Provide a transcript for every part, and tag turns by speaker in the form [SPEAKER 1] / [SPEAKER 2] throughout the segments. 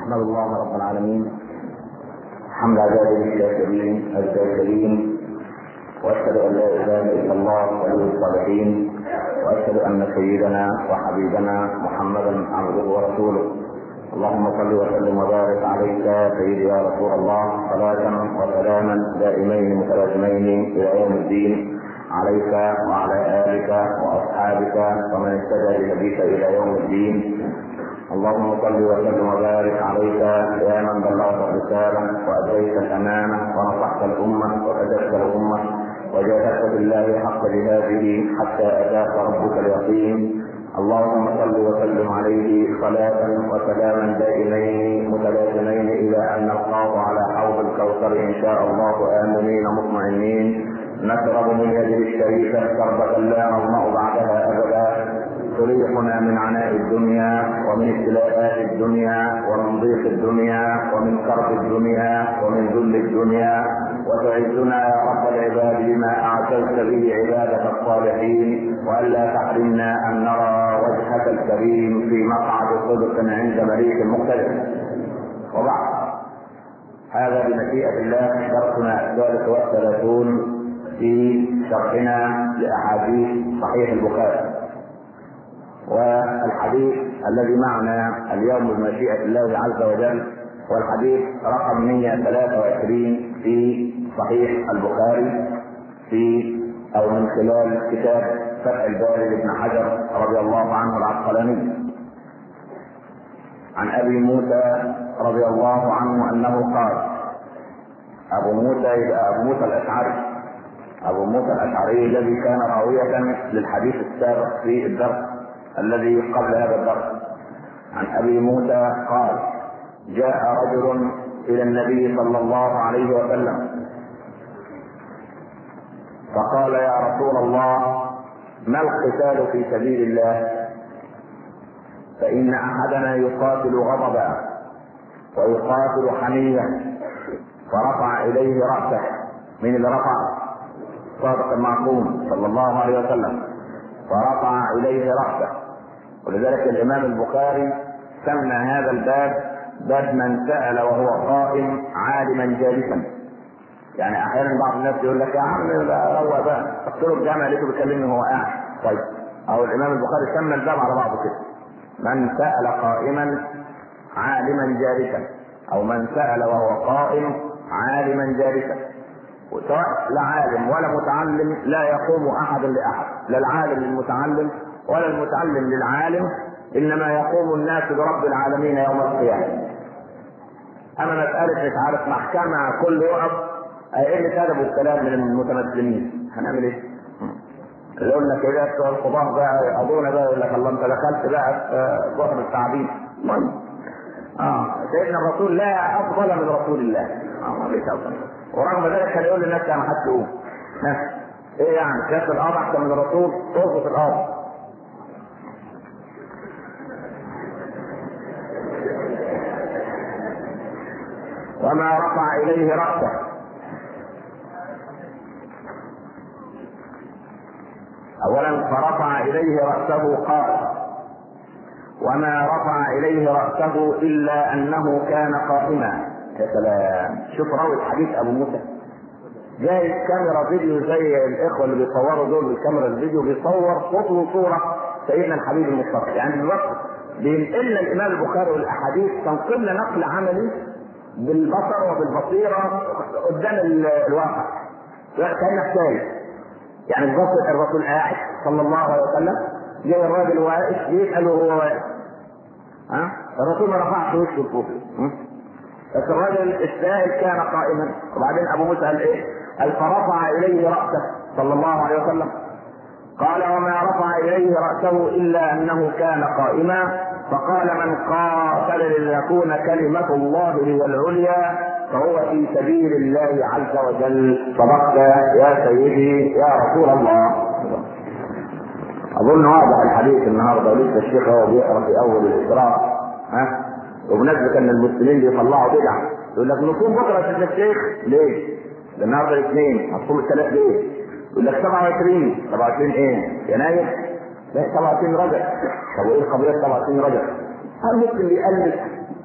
[SPEAKER 1] احمد الله رب العالمين حمد عباده الشاكرين الذاكرين، واشهد ان لا اله الا الله ولي الصالحين، واشهد ان سيدنا وحبيبنا محمدا عبده ورسوله. اللهم صل وسلم وبارك عليك سيدي يا رسول الله، صلاة وسلاما دائمين متلازمين الى يوم الدين، عليك وعلى آلك واصحابك ومن اهتدى بهديك الى يوم الدين. اللهم صل وسلم وبارك عليك يا من بلغت الرسالة وأديت الأمانة ونصحت الأمة وكشفت الأمة وجاهدت بالله حق جهاده حتى أتاك ربك اليقين. اللهم صل وسلم عليه صلاة وسلاما دائمين متلازمين إلى أن نلقاه على حوض الكوثر إن شاء الله آمنين مطمئنين، نشرب من يده الشريفة شربة لا نظمأ بعدها أبدا، تريحنا من عناء الدنيا ومن ابتلاءات الدنيا ومن ضيق الدنيا ومن كرب الدنيا ومن ذل الدنيا، وتعزنا يا رب العباد بما اعتزت به عبادك الصالحين، والا تحرمنا ان نرى وجهك الكريم في مقعد صدق عند مليك مقتدر. وبعد، هذا بمشيئة الله درسنا 33 في شرحنا لاحاديث صحيح البخاري، والحديث الذي معنا اليوم بمشيئة الله عز وجل هو الحديث رقم 123 في صحيح البخاري او من خلال كتاب فتح الباري لابن حجر رضي الله عنه العسقلاني. عن ابي موسى رضي الله عنه انه قال، ابو موسى الاشعري، ابو موسى الاشعري الذي كان راوية للحديث السابق في الدرس الذي قبل هذا الدرس. عن ابي موسى قال: جاء رجل الى النبي صلى الله عليه وسلم فقال: يا رسول الله، ما القتال في سبيل الله؟ فان احدنا يقاتل غضبا ويقاتل حمية. فرفع اليه رأسه. من اللي رفع؟ صادق المعصوم صلى الله عليه وسلم. فرفع اليه رأسه. ولذلك الامام البخاري سمى هذا الباب باب من سأل وهو قائم عالما جالسا. يعني احيانا بعض الناس يقول لك: يا عم روق بقى، اقتلوا الجامع لقيته بيكلمني وهو قاعد. طيب، او الامام البخاري سمى الباب على بعضه كده: من سأل قائما عالما جالسا، او من سأل وهو قائم عالما جالسا. وسواء لا عالم ولا متعلم لا يقوم احد لاحد، لا العالم للمتعلم ولا المتعلم للعالم، انما يقوم الناس برب العالمين يوم القيامه. اما مساله مش عارف محكمه كل يقف ايه كذب الكلام من المتمثلين، هنعمل ايه؟ يقول لك ايه بتوع القضاه بقى يقضونا بقى، يقول لك الله انت دخلت بقى في جحر التعبيد. سيدنا الرسول لا افضل من رسول الله، ما فيش افضل. ورغم ذلك كان يقول للناس: انا حد يقوم ايه يعني كاس الارض احسن من الرسول؟ تربط الارض. وما رفع اليه رأسه. اولا فرفع اليه رأسه قال: وما رفع اليه رأسه الا انه كان قائما. يا سلام، شوف راوي الحديث ابو موسى جاي كاميرا فيديو زي الاخوه اللي بيصوروا دول بالكاميرا الفيديو، بيصور صوت وصوره سيدنا الحبيب المصطفى. يعني الوقت بينقل الامام البخاري والاحاديث تنقل نقل عملي بالبصر وبالبصيره قدام الواقع، كانك شايف. يعني الرسول قاعد صلى الله عليه وسلم، جاي الراجل واقف بيسال وهو واقف. الرسول ما رفعش وشه لفوق، بس الرجل السائل كان قائما. وبعدين ابو موسى قال ايه؟ قال: فرفع اليه رأسه صلى الله عليه وسلم. قال: وما رفع اليه رأسه الا انه كان قائما. فقال: من قاتل لتكون كلمة الله هي العليا فهو في سبيل الله عز وجل. صدقت يا سيدي يا رسول الله. اظن واضح الحديث النهارده، ولسه الشيخ هو بيقرا في اول الاسراء. وبنسبة ان المسلمين بيطلعوا بدعة، يقول لك نصوم بكره يا الشيخ. ليه؟ ده النهارده الاثنين، هتصوم الثلاث ليه؟ يقول لك 27 ايه؟ يناير؟ لا 27 رجب. طب وايه قضية 27 رجب؟ هل ممكن يألف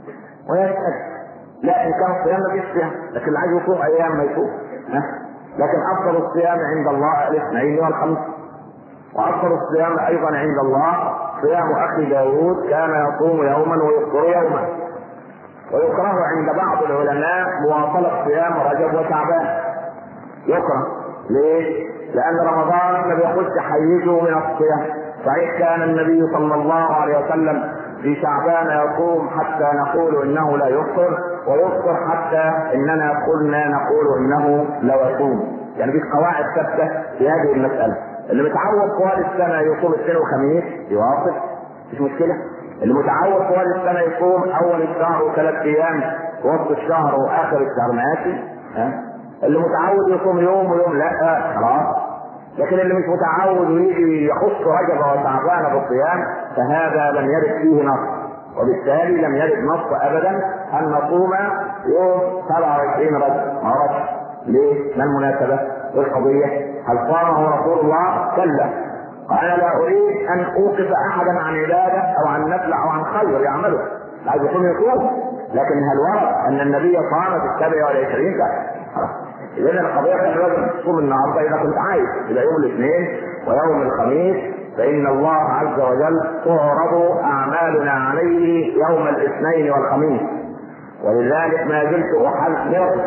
[SPEAKER 1] ويسأل. لا، إن كان الصيام مفيش صيام، لكن اللي عايز يصوم أيام ما يصوم. لكن أفضل الصيام عند الله الاثنين والخميس. وأفضل الصيام أيضا عند الله صيام أخي داود، كان يصوم يوما ويفطر يوما. ويكره عند بعض العلماء مواصلة صيام رجب وشعبان. يكره ليه؟ لأن رمضان لم يخش حيزه من الصيام. صحيح كان النبي صلى الله عليه وسلم في شعبان يصوم حتى نقول انه لا يفطر، ويفطر حتى اننا كنا نقول انه لا يصوم. يعني في قواعد ثابته في هذه المساله. اللي متعود طوال السنه يصوم اثنين وخميس يواصل، مش مشكله. اللي متعود طوال السنه يصوم اول الشهر وثلاث ايام وسط الشهر واخر الشهر ماشي. اللي متعود يصوم يوم ويوم لا، خلاص. لكن اللي مش متعود ويجي يخص رجب وشعبان بالصيام فهذا لم يرد فيه نص، وبالتالي لم يرد نص ابدا ان نصوم يوم 27 رجب. ما رجب ليه؟ ما المناسبه والقضيه؟ هل صامه رسول الله؟ كلا. انا لا اريد ان اوقف احدا عن عباده او عن نفل او عن خير يعمله، عايز يصوم يصوم، لكن هل ورد ان النبي صام في 27 سنه؟ إذا القضية كان لازم تصوم النهارده إذا كنت عايز، إلى يوم الاثنين ويوم الخميس، فإن الله عز وجل تعرض أعمالنا عليه يوم الاثنين والخميس. ولذلك ما زلت أحذر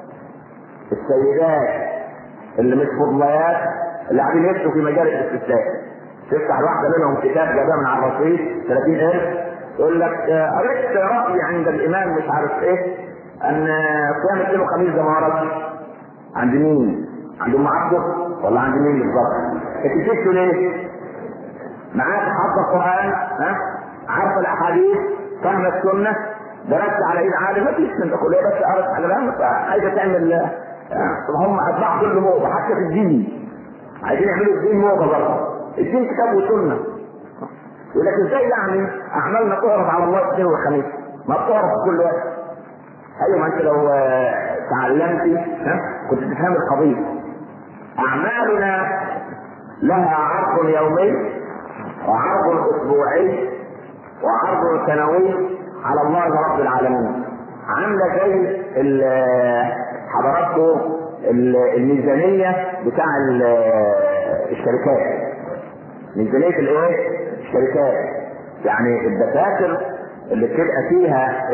[SPEAKER 1] السيدات اللي مش فضليات اللي قاعدين يكتبوا في مجال الاستفتاء. تفتح واحدة منهم كتاب جابها من على الرصيف 30,000 يقول لك قريت رأي عند الإمام مش عارف إيه أن صيام الاثنين والخميس ده ما وردش. عند مين؟ عند ام عبده ولا عند مين بالظبط؟ اكتشفتوا ليه؟ معاك حافظ القران، عارفه الاحاديث، فاهمه السنه، درست على ايد عالم، ما فيش من كليه بس قرأت على بالك عايزه تعمل. هم اتباع كل موضه حتى في الدين عايزين يعملوا الدين موضه برضه. الدين كتاب وسنه. يقول لك ازاي يعني اعمالنا تعرض على الله الاثنين والخميس؟ ما بتعرض في كل وقت. ايوه، ما انت لو تعلمتي كنت تفهم القضيه. اعمالنا لها عرض يومي وعرض اسبوعي وعرض سنوي على الله رب العالمين. عامله زي حضراتكم الميزانيه بتاع الشركات. ميزانيه الايه؟ الشركات. يعني الدفاتر اللي بتبقى فيها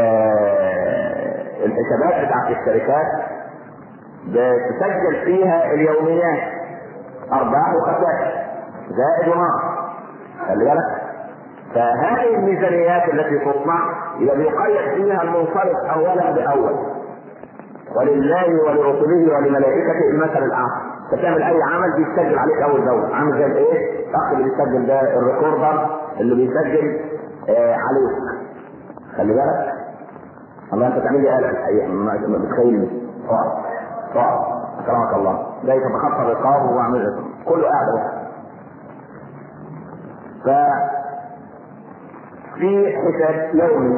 [SPEAKER 1] الحسابات بتاعت الشركات بتسجل فيها اليوميات، ارباح وخسائر، زائد ونقص. خلي بالك. فهذه الميزانيات التي تصنع يبقى بيقيد فيها المنصرف اولا باول، ولله ولرسله ولملائكته المثل الاعلى. فتعمل اي عمل بيسجل عليك اول باول، عامل زي الايه؟ الاخ اللي بيسجل ده الريكوردر اللي بيسجل عليك. خلي بالك. الله انت تعمل لي آلة الحقيقة ما بتخيلني. اقعد اكرمك الله. جاي تتخطى الرقاب واعمل كله قاعد. ففي حساب يومي،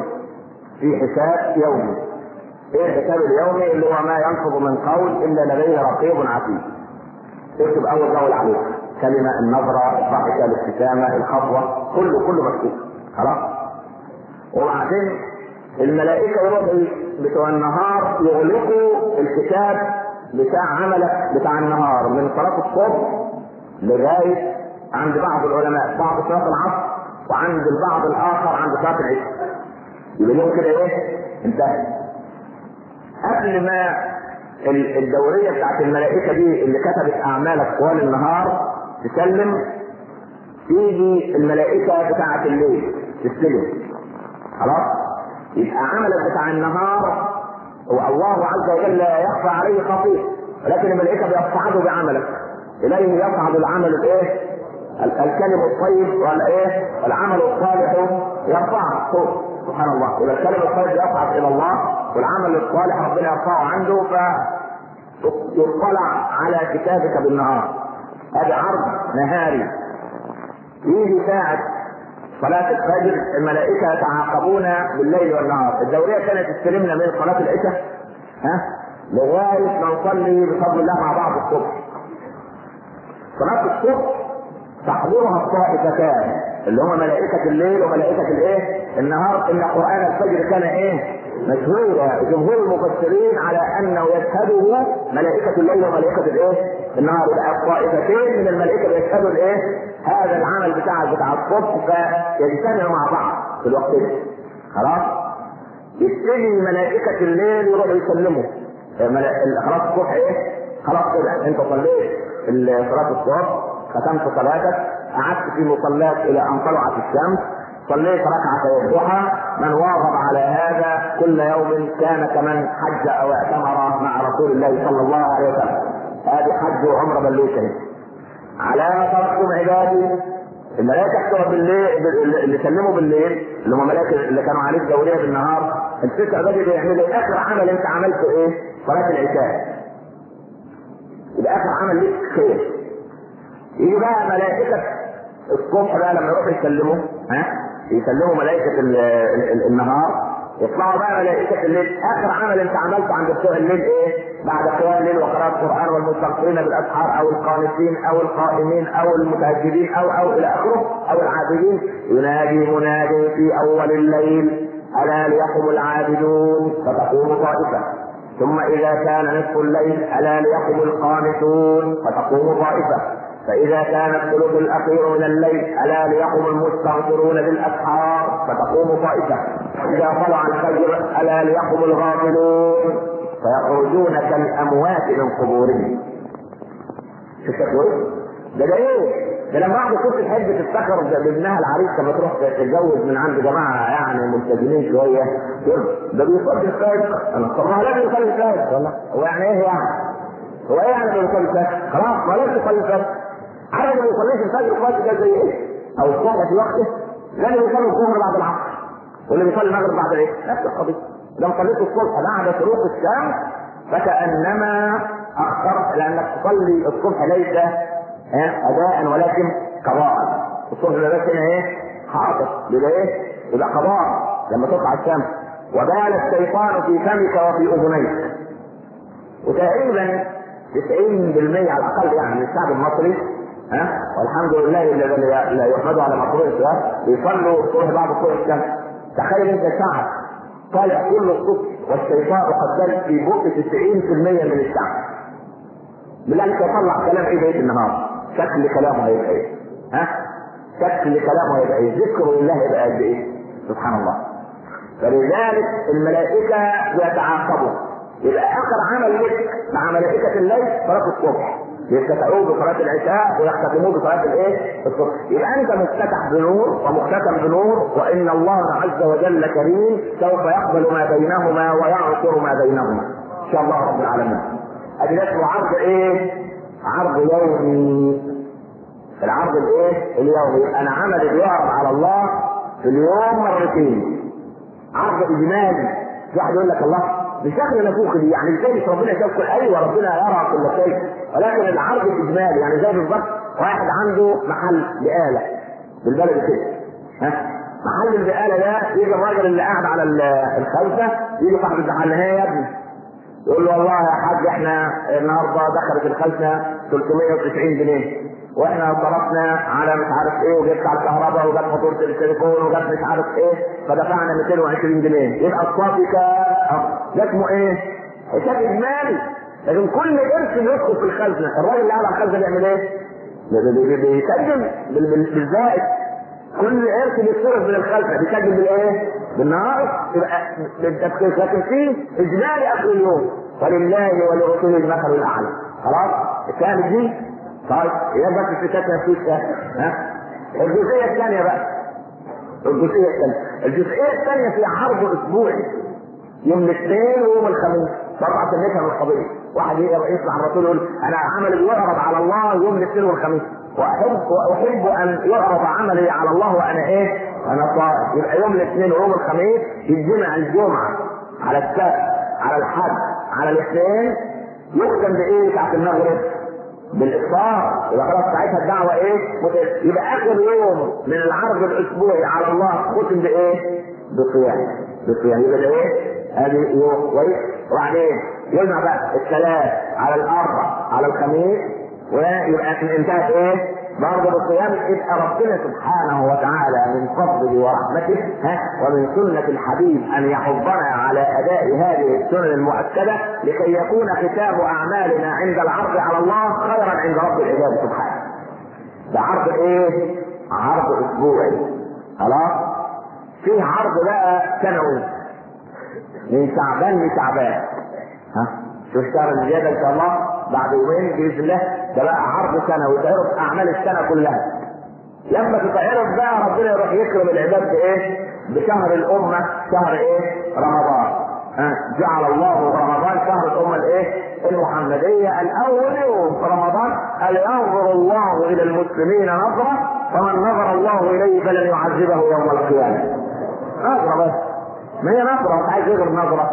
[SPEAKER 1] ايه الحساب اليومي؟ اللي هو ما ينفض من قول الا لديه رقيب عتيد. اكتب اول باول عليه كلمة، النظرة، الضحكة، الابتسامة، الخطوة، كله مكتوب. خلاص. وبعدين الملائكة يروحوا بتوع النهار يغلقوا الكتاب بتاع عملك بتاع النهار من صلاة الصبح لغاية عند بعض العلماء بعد صلاة العصر، وعند البعض الآخر عند صلاة العشاء. يبقى لهم كده ايه؟ انتهى. قبل ما الدورية بتاعت الملائكة دي اللي كتبت أعمالك طوال النهار تسلم، تيجي الملائكة بتاعت الليل تستلم. خلاص. يبقى عملك بتاع النهار والله عز وجل لا يخفى عليه خطيئة، ولكن الملائكة بيصعدوا بعملك. إليه يصعد العمل الايه؟ الكلم الطيب والايه؟ العمل الصالح يرفعه فوق. سبحان الله. إذا الكلم الطيب يصعد إلى الله والعمل الصالح ربنا يرفعه عنده، فيطلع على كتابك بالنهار. هذا عرض نهاري. يجي ساعة صلاة الفجر الملائكة يتعاقبون بالليل والنهار. الدورية كانت تستلمنا من صلاة العشاء لغاية ما نصلي بفضل الله مع بعض الصبح. صلاة الصبح تحضرها الطائفتان، اللي هم ملائكة الليل وملائكة الايه؟ النهار. ان قرآن الفجر كان ايه؟ مشهورا. جمهور المفسرين على انه يشهده ملائكة الليل وملائكة الايه؟ النهار. الطائفتين من الملائكة يشهدوا الايه؟ هذا العمل بتاع الصبح، فيجتمعوا مع بعض في الوقت ده. خلاص؟ يبتدي ملائكة الليل يروحوا يسلموا. خلاص الصبح ايه؟ خلاص كده انت صليت صلاة الصبح، ختمت صلاتك، قعدت في مصلاك الى ان طلعت الشمس، صليت ركعة الضحى. من واظب على هذا كل يوم كان كمن حج او اعتمر مع رسول الله صلى الله عليه وسلم. هذه حج وعمره بلوشين. على ما تركتم عبادي، الملائكة بتوع بالليل اللي سلموا بالليل اللي هم ملائكة اللي كانوا عليك دورية بالنهار، الست عبادي بيعملوا اخر عمل انت عملته ايه؟ صلاة العشاء. يبقى اخر عمل ليك خير. يجي بقى ملائكة الصبح بقى لما يروحوا يسلموا، يسلموا ملائكة النهار، يطلعوا بقى ملائكة الليل. اخر عمل انت عملته عند بتوع الليل ايه؟ بعد قيام الليل وقراءة القرآن والمستغفرين بالاسحار او القانتين او القائمين او المتهجدين او الى اخره او العابدين، ينادي منادي في اول الليل الا ليقم العابدون فتقوم طائفة. ثم اذا كان نصف الليل الا ليقم القانتون فتقوم طائفة. فإذا كان الثلث الأخير من الليل ألا ليقم المستغفرون بالأسحار فتقوم طائفة. إذا طلع الفجر ألا ليقم الغافلون فيخرجون كالأموات من قبورهم. شو تقول؟ ده ايه؟ ده لما واحدة كنت تحب تفتخر بابنها العريس لما تروح تتجوز من عند جماعة يعني ملتزمين شوية، ده بيصلي الفجر. طب ما هو لازم يصلي الفجر والله. هو يعني ايه يعني؟ هو ايه يعني بيصلي الفجر؟ خلاص ما لازم يصلي الفجر. عارف اللي ما يصليش الفجر الوقت ده زي ايه؟ او الصبح في وقته لازم يصلي الظهر بعد العصر، واللي بيصلي المغرب بعد الايه؟ نفس القضيه. لو صليت الصبح بعد شروق الشمس فكانما اخرت، لانك تصلي الصبح ليس اداء ولكن قضاء. الصبح ده بس ايه؟ حاضر. يبقى ايه؟ يبقى قضاء لما تطلع الشمس. وبال الشيطان في فمك وفي اذنيك. وتقريبا 90% على الاقل يعني من الشعب المصري والحمد لله الذي لا يحمد على مطلوب الشباب بيصلوا الصبح بعد طلوع الشمس. تخيل انت شعب طالع كل الصبح والشيطان قد دل في بق 90% من الشعب. بالله عليك يطلع كلام ايه بقيه النهار؟ شكل كلامه هيبقى ايه؟ شكل كلامه هيبقى ايه؟ ذكر الله يبقى قد ايه؟ سبحان الله. فلذلك الملائكه يتعاقبوا. يبقى اخر عمل لك مع ملائكه الليل صلاه الصبح، يفتتحوه بصلاه العشاء ويختتموه بصلاه الايه؟ الصبح. يبقى انت مفتتح بنور ومختتم بنور، وان الله عز وجل كريم سوف يقبل ما بينهما ويعصر ما بينهما ان شاء الله رب العالمين. ادي اسمه عرض ايه؟ عرض يومي. العرض الايه؟ اليومي. انا عملي بيعرض على الله في اليوم مرتين. عرض اجمالي. في واحد يقول لك الله بشكل نفوخ دي يعني ازاي مش ربنا يشوف؟ ايوه ربنا يرى كل شيء، ولكن العرض الاجمالي يعني زي بالظبط واحد عنده محل بقاله بالبلد كده محل البقاله ده، يجي الراجل اللي قاعد على الخلفه يجي صاحب المحل يا ابني يقول له والله يا حاج احنا النهارده دخلت الخزنه 390 جنيه واحنا صرفنا على مش عارف ايه وجبت على الكهرباء وجبت فاتوره التليفون وجبت مش عارف ايه فدفعنا 220 جنيه. يبقى الصافي ده اسمه ايه؟ حساب اجمالي. لكن كل قرش يدخل في الخزنه الراجل اللي قاعد على الخزنه بيعمل ايه؟ بيسجل بالزائد. كل قرش بيتصرف من الخزنه بيسجل بالايه؟ بالنهار. يبقى بالتفكير. لكن فيه اجمالي اخر اليوم ولله ولرسوله المثل الاعلى. خلاص الثالث دي طيب ايه بس الستات نفسيك الجزئيه الثانيه بقى. الجزئيه الثانيه في عرض اسبوعي يوم الاثنين ويوم الخميس. برضه عشان نفهم القضيه. واحد يسمع الرسول يقول انا عملي يعرض على الله يوم الاثنين والخميس واحب ان يعرض عملي على الله وانا ايه؟ انا صائم. يبقى يوم الاثنين ويوم الخميس يتجمع الجمعه على السبت على الحد على الاثنين يختم بايه بتاعت المغرب؟ بالافطار. يبقى خلاص ساعتها الدعوه ايه؟ يبقى اخر يوم من العرض الاسبوعي على الله ختم بايه؟ بصيام. يبقى ده ايه؟ ادي يوم وبعدين يجمع بقى الثلاث على الاربع على الخميس ويبقى انتهت ايه؟ برضه بالصيام يبقى ربنا سبحانه وتعالى من فضله ورحمته ومن سنة الحبيب ان يحضنا على اداء هذه السنن المؤكدة لكي يكون ختام اعمالنا عند العرض على الله خيرا عند رب العباد سبحانه. ده عرض ايه؟ عرض اسبوعي. خلاص؟ في عرض بقى سنوي من شعبان لشعبان. شوف الشهر الزيادة ان شاء الله بعد يومين باذن الله، ده بقى عرض سنوي تعرف اعمال السنة كلها. لما تتعرف بقى ربنا يروح يكرم العباد بايه؟ بشهر الامة، شهر ايه؟ رمضان. جعل الله رمضان شهر الامة الايه؟ المحمدية. الاول يوم في رمضان قال ينظر الله الى المسلمين نظرة فمن نظر الله اليه فلن يعذبه يوم القيامة. نظرة بس، ما هي نظرة، مش عايز يغير نظرة.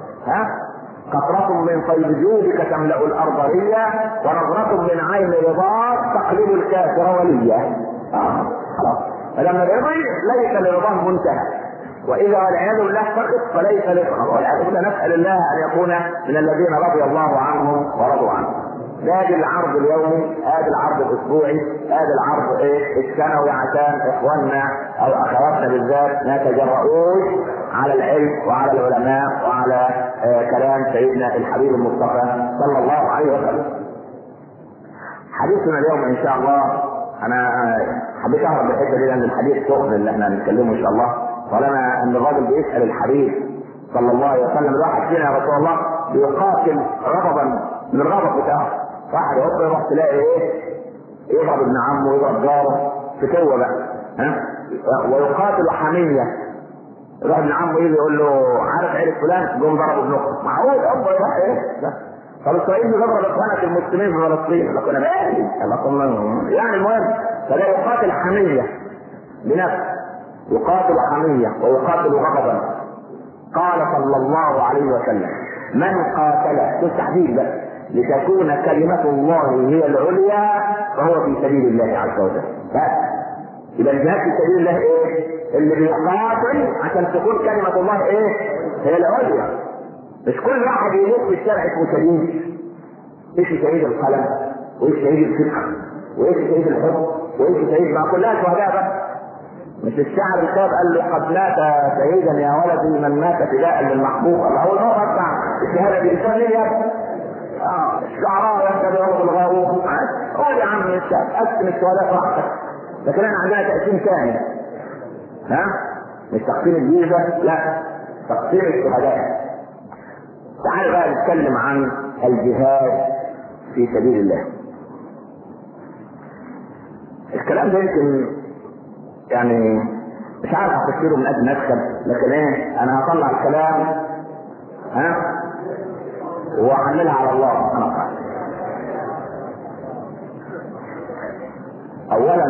[SPEAKER 1] قطرة من طيب جودك تملأ الارض ريا ونظرة من عين رضاك تقلب الكافر وليا. خلاص، فلما يرضي ليس لرضاه منتهى، واذا والعياذ بالله سقط فليس لرضاه. والعياذ بالله نسأل الله ان يكون من الذين رضي الله عنهم ورضوا عنه. ادي العرض اليومي، ادي العرض الاسبوعي، ادي العرض السنوي عشان اخواننا او اخواتنا بالذات ما يتجرؤوش على العلم وعلى العلماء وعلى كلام سيدنا الحبيب المصطفى صلى الله عليه وسلم. حديثنا اليوم ان شاء الله، انا حبيت اهرب بالحته دي لان الحديث سخن اللي احنا هنتكلمه ان شاء الله، طالما ان الراجل بيسال الحبيب صلى الله عليه وسلم. الواحد فينا يا رسول الله بيقاتل غضبا من الغضب بتاعه. واحد يروح تلاقي ايه؟ يضرب ابن عمه ويضرب جاره فتوه بقى، ويقاتل حميه. يروح ابن عمه يجي يقول له عارف عيلة فلان جم ضربوا ابن اختك، معقول ابا يروح ايه؟ طب اسرائيل بيضرب اخوانك المسلمين في فلسطين، لكن مالي يعني. المهم فلا يقاتل حميه بنفسه، يقاتل حميه ويقاتل غضبا. قال صلى الله عليه وسلم من قاتل بالتحديد بقى لتكون كلمة الله هي العليا فهو في سبيل الله عز وجل. يبقى الجهاد في سبيل الله ايه؟ اللي بيقاتل عشان تكون كلمة الله ايه؟ هي العليا. مش كل واحد يموت في الشارع اسمه شهيد. ايش شهيد القلم؟ وايش شهيد الفكر؟ وايش شهيد الحب؟ وايش شهيد؟ ما كلها شهداء بقى. مش الشاعر الكتاب قال له قد مات شهيدا يا ولدي من مات فداء للمحبوب. اول مرة اسمع الشهادة دي بتقول ليه يا ابني؟ الشعراء يتبعون الغاوون. قول يا عم قسم الشهداء براحتك، لكن احنا عندنا تقسيم ثاني. مش تقسيم الجيزة، لا، تقسيم الشهداء. تعال بقى نتكلم عن الجهاد في سبيل الله. الكلام ده يمكن يعني مش عارف افسره من قبل ما ادخل، لكن ايه، انا هطلع الكلام واحملها على الله سبحانه وتعالى. اولا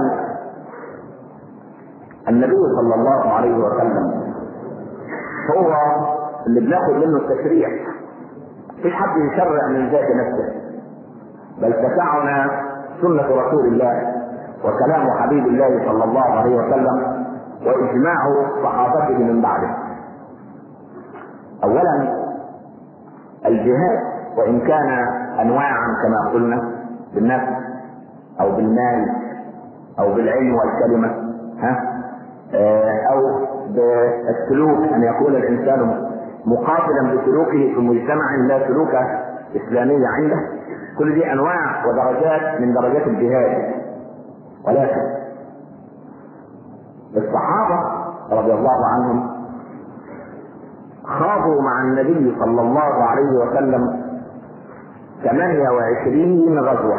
[SPEAKER 1] النبي صلى الله عليه وسلم هو اللي بناخد منه التشريع. مفيش حد يشرع من ذات نفسه، بل تسعنا سنة رسول الله وكلام حبيب الله صلى الله عليه وسلم واجماع صحابته من بعده. اولا الجهاد وان كان انواعا كما قلنا، بالنفس او بالمال او بالعلم والكلمة او بالسلوك، ان يكون الانسان مقابلا بسلوكه في مجتمع لا سلوك اسلامي عنده. كل دي انواع ودرجات من درجات الجهاد. ولكن الصحابة رضي الله عنهم خاضوا مع النبي صلى الله عليه وسلم 28 غزوة.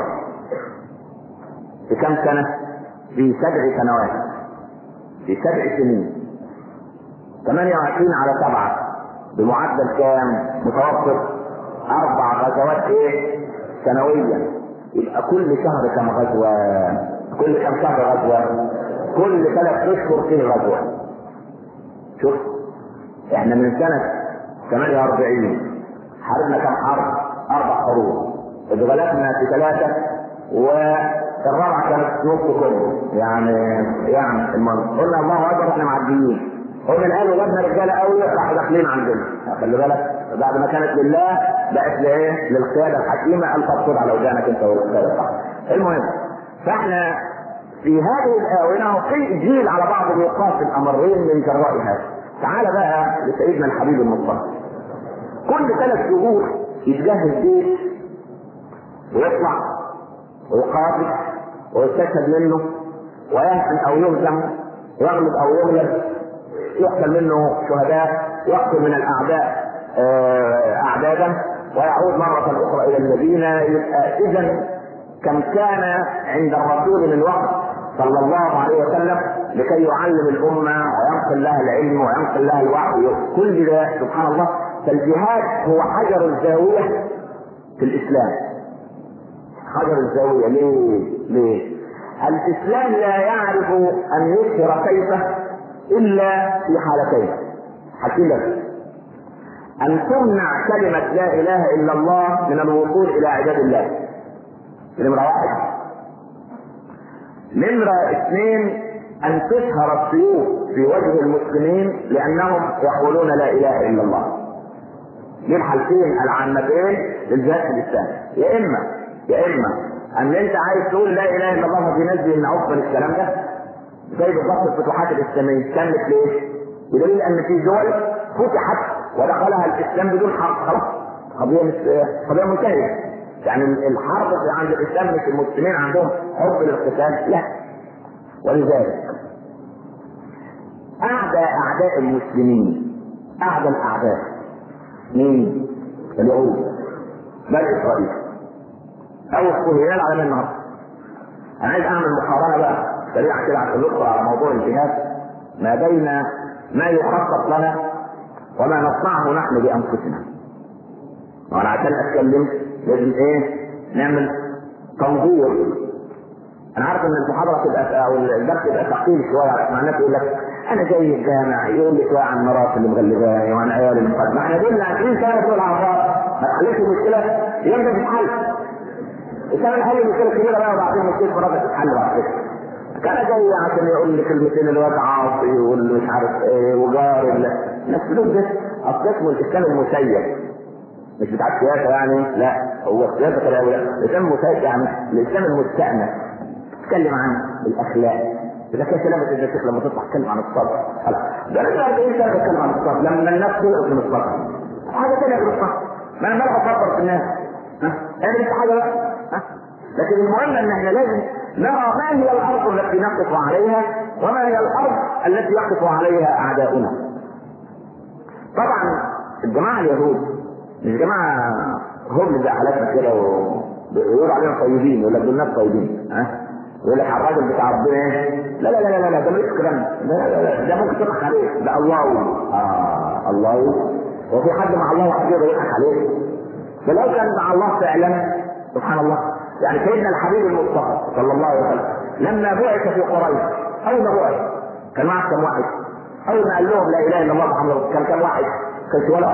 [SPEAKER 1] في كم سنة؟ في 7 سنوات، في 7 سنين. 28 على 7 بمعدل كام متوسط؟ 4 غزوات سنويا. يبقى كل شهر كم غزوة؟ كل كم شهر غزوة؟ كل 3 اشهر فيه غزوة. شوف احنا من سنة 48 حاربنا كم حرب؟ 4 حروب. اتغلبنا في 3 والرابعة كانت نص كله. يعني المهم قلنا الله اكبر احنا معديين. قلنا الان ولادنا رجاله قوي راحوا داخلين عندنا. خلي بالك بعد ما كانت لله بقت لايه؟ للقياده الحكيمه. قال تبصر على ودانك انت والقياده. المهم فاحنا في هذه الآونة في جيل على بعض الوقاص الأمرين من جراء هذا. تعال بقى لسيدنا الحبيب المصطفى. كل 3 شهور يتجهز جيش ويطلع ويقاتل ويستشهد منه ويهزم أو يهزم، يغلب أو يغلب، يقتل منه شهداء، يقتل من الأعداء أعدادا، ويعود مرة أخرى إلى المدينة. إذا كم كان عند الرسول من وقت صلى الله عليه وسلم لكي يعلم الأمة وينقل لها العلم وينقل لها الوعي، كل ده سبحان الله. فالجهاد هو حجر الزاوية في الإسلام. حجر الزاوية ليه؟ الإسلام لا يعرف أن يظهر سيفه إلا في حالتين. حكيلك أن تمنع كلمة لا إله إلا الله من الوصول إلى عباد الله، نمرة 1. نمرة 2 أن تشهر السيوف في وجه المسلمين لأنهم يقولون لا إله إلا الله. دي الحالتين العامتين للجهاد في الإسلام. يا إما أن أنت عايز تقول لا إله إلا الله في نزل إن أفضل الكلام ده زي بالضبط الفتوحات الإسلامية كانت ليه؟ بدليل أن في دول فتحت ودخلها الإسلام بدون حرب، خلاص قضية منتهية. يعني الحرب عند الإسلام مش المسلمين عندهم حب للقتال، لا. ولذلك أعداء المسلمين، أعداء الأعداء مين؟ اليهود، بل إسرائيل أو الصهيونيين على النهارده. أنا عايز أعمل مقارنة بقى سريعة كده عشان ندخل على موضوع الجهاد ما بين ما يخطط لنا وما نصنعه نحن بأنفسنا. وأنا عشان أتكلم لازم نعمل تنظير. أنا عارف إن المحاضرة تبقى أو الدرس تبقى ثقيل شوية، مع الناس يقول لك أنا جاي الجامع يقول لي شوية عن مراتي اللي مغلباني وعن عيالي اللي مقدمة. إحنا دول 20 سنة بتقول عن ما تحلش المشكلة يوم ده تتحل. كان الحل المشكلة كبيرة بقى وبعدين مشكلة مرات تتحل بعد كده. كان جاي عشان يقول لي كلمتين الواد عاصي واللي مش عارف ايه وجار الناس دول ده اصل اسمه الاسلام المسير، مش بتاع السياسة يعني، لا هو السياسة كده الاسلام المسير يعني الاسلام المستأنس. تتكلم عن الاخلاق. اذا كان كلامك يا شيخ لما تطلع تتكلم عن الصبر، ده انا 40 سنة بتكلم عن الصبر لما الناس تقف من الصبر حاجة ثانية غير الصبر. ما انا بلعب افكر في الناس اعمل حاجة بقى. لكن المهم ان احنا لازم نرى ما هي الارض التي نقف عليها وما هي الارض التي يقف عليها اعداؤنا. طبعا الجماعه اليهود مش جماعه هم زي حالاتنا كده ويقول عليهم طيبين، يقول لك دول ناس طيبين، يقول لك على الراجل بتاع ربنا لا لا لا لا لا ده مش الكلام، لا ده ممكن تضحك عليه، ده الله وفي حد مع الله واحد يقدر يضحك عليه؟ ده لو كان مع الله فعلا سبحان الله. يعني سيدنا الحبيب المصطفى صلى الله عليه وسلم لما بعث في قريش اول ما بعث كان معه كم واحد؟ اول ما قال لهم لا اله الا الله محمد رسول الله كان كم واحد؟ كانش ولا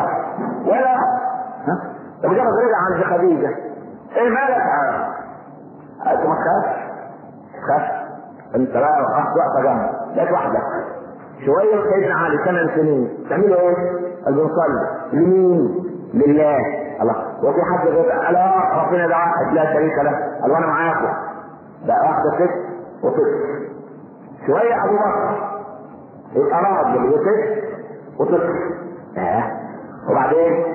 [SPEAKER 1] طب مجرد رجع عند خديجه ايه مالك؟ قالت ما تخافش انت بقى وقفت وقفه جنب لقيت واحده شويه. سيدنا علي 8 سنين تعملوا ايه؟ قال بنصلي لمين؟ لله. الله وفي حد غير لا ربنا ده واحد لا شريك له. قال وانا معاكم بقى واحده ست وطفل. شويه ابو بكر يبقى راجل وست وطفل. وبعدين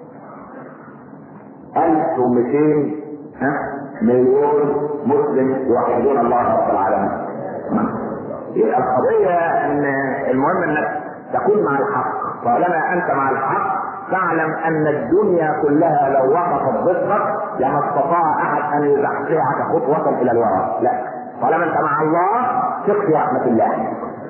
[SPEAKER 1] 1200 مليون مسلم يوحدون الله رب العالمين. يبقى القضيه ان المهم انك تكون مع الحق. طالما انت مع الحق تعلم ان الدنيا كلها لو وقفت ضدك لما استطاع احد ان يزحزحك خطوه الى الوراء. لا، طالما انت مع الله ثق في رحمه الله.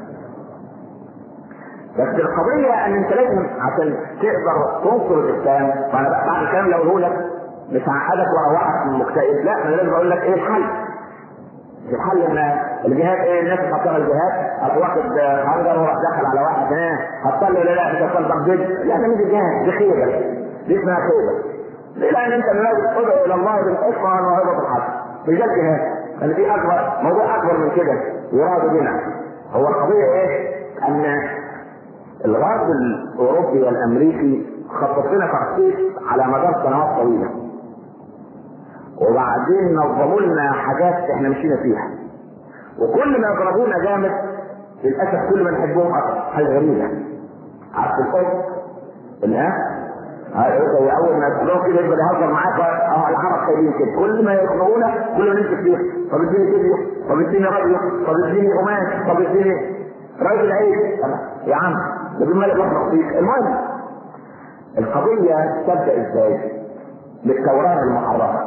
[SPEAKER 1] بس القضيه ان انت لازم عشان تقدر تنصر الاسلام. وانا بعد الكلام لو اقول لك مش هعقدك واروحك من مكتئب، لا انا لازم اقول لك ايه الحل. الحل ان الجهاد ايه؟ الناس فكروا الجهاد اروح واخد خنجر وراح داخل على واحد هتصلي ولا لا؟ مش هتصلي ضد لا ده مش الجهاد، دي خيبه، دي اسمها خيبه. ليه؟ لان انت لازم تدعو الى الله بالحكمه والموعظه الحسنه، مش ده الجهاد. لان في اكبر موضوع اكبر من كده يراد بنا. هو القضيه ايه؟ ان الغرب الاوروبي والامريكي خطط لنا تخطيط على مدار سنوات طويله، وبعدين نظموا لنا حاجات احنا مشينا فيها، وكل ما يضربونا جامد للاسف كل ما نحبهم اكثر. حاجه غريبه. عارف القط اول ما يدخلوه كده يبقى يهزر معاك. العرب خايفين كده، كل ما يخنقونا كل ما نمسك فيه. طب اديني فيديو، طب اديني راديو، طب اديني قماش، طب اديني راجل عيد يا عم ده بالملك يخنق فيك. المهم القضيه تبدا ازاي؟ بالتوراه المحرمه.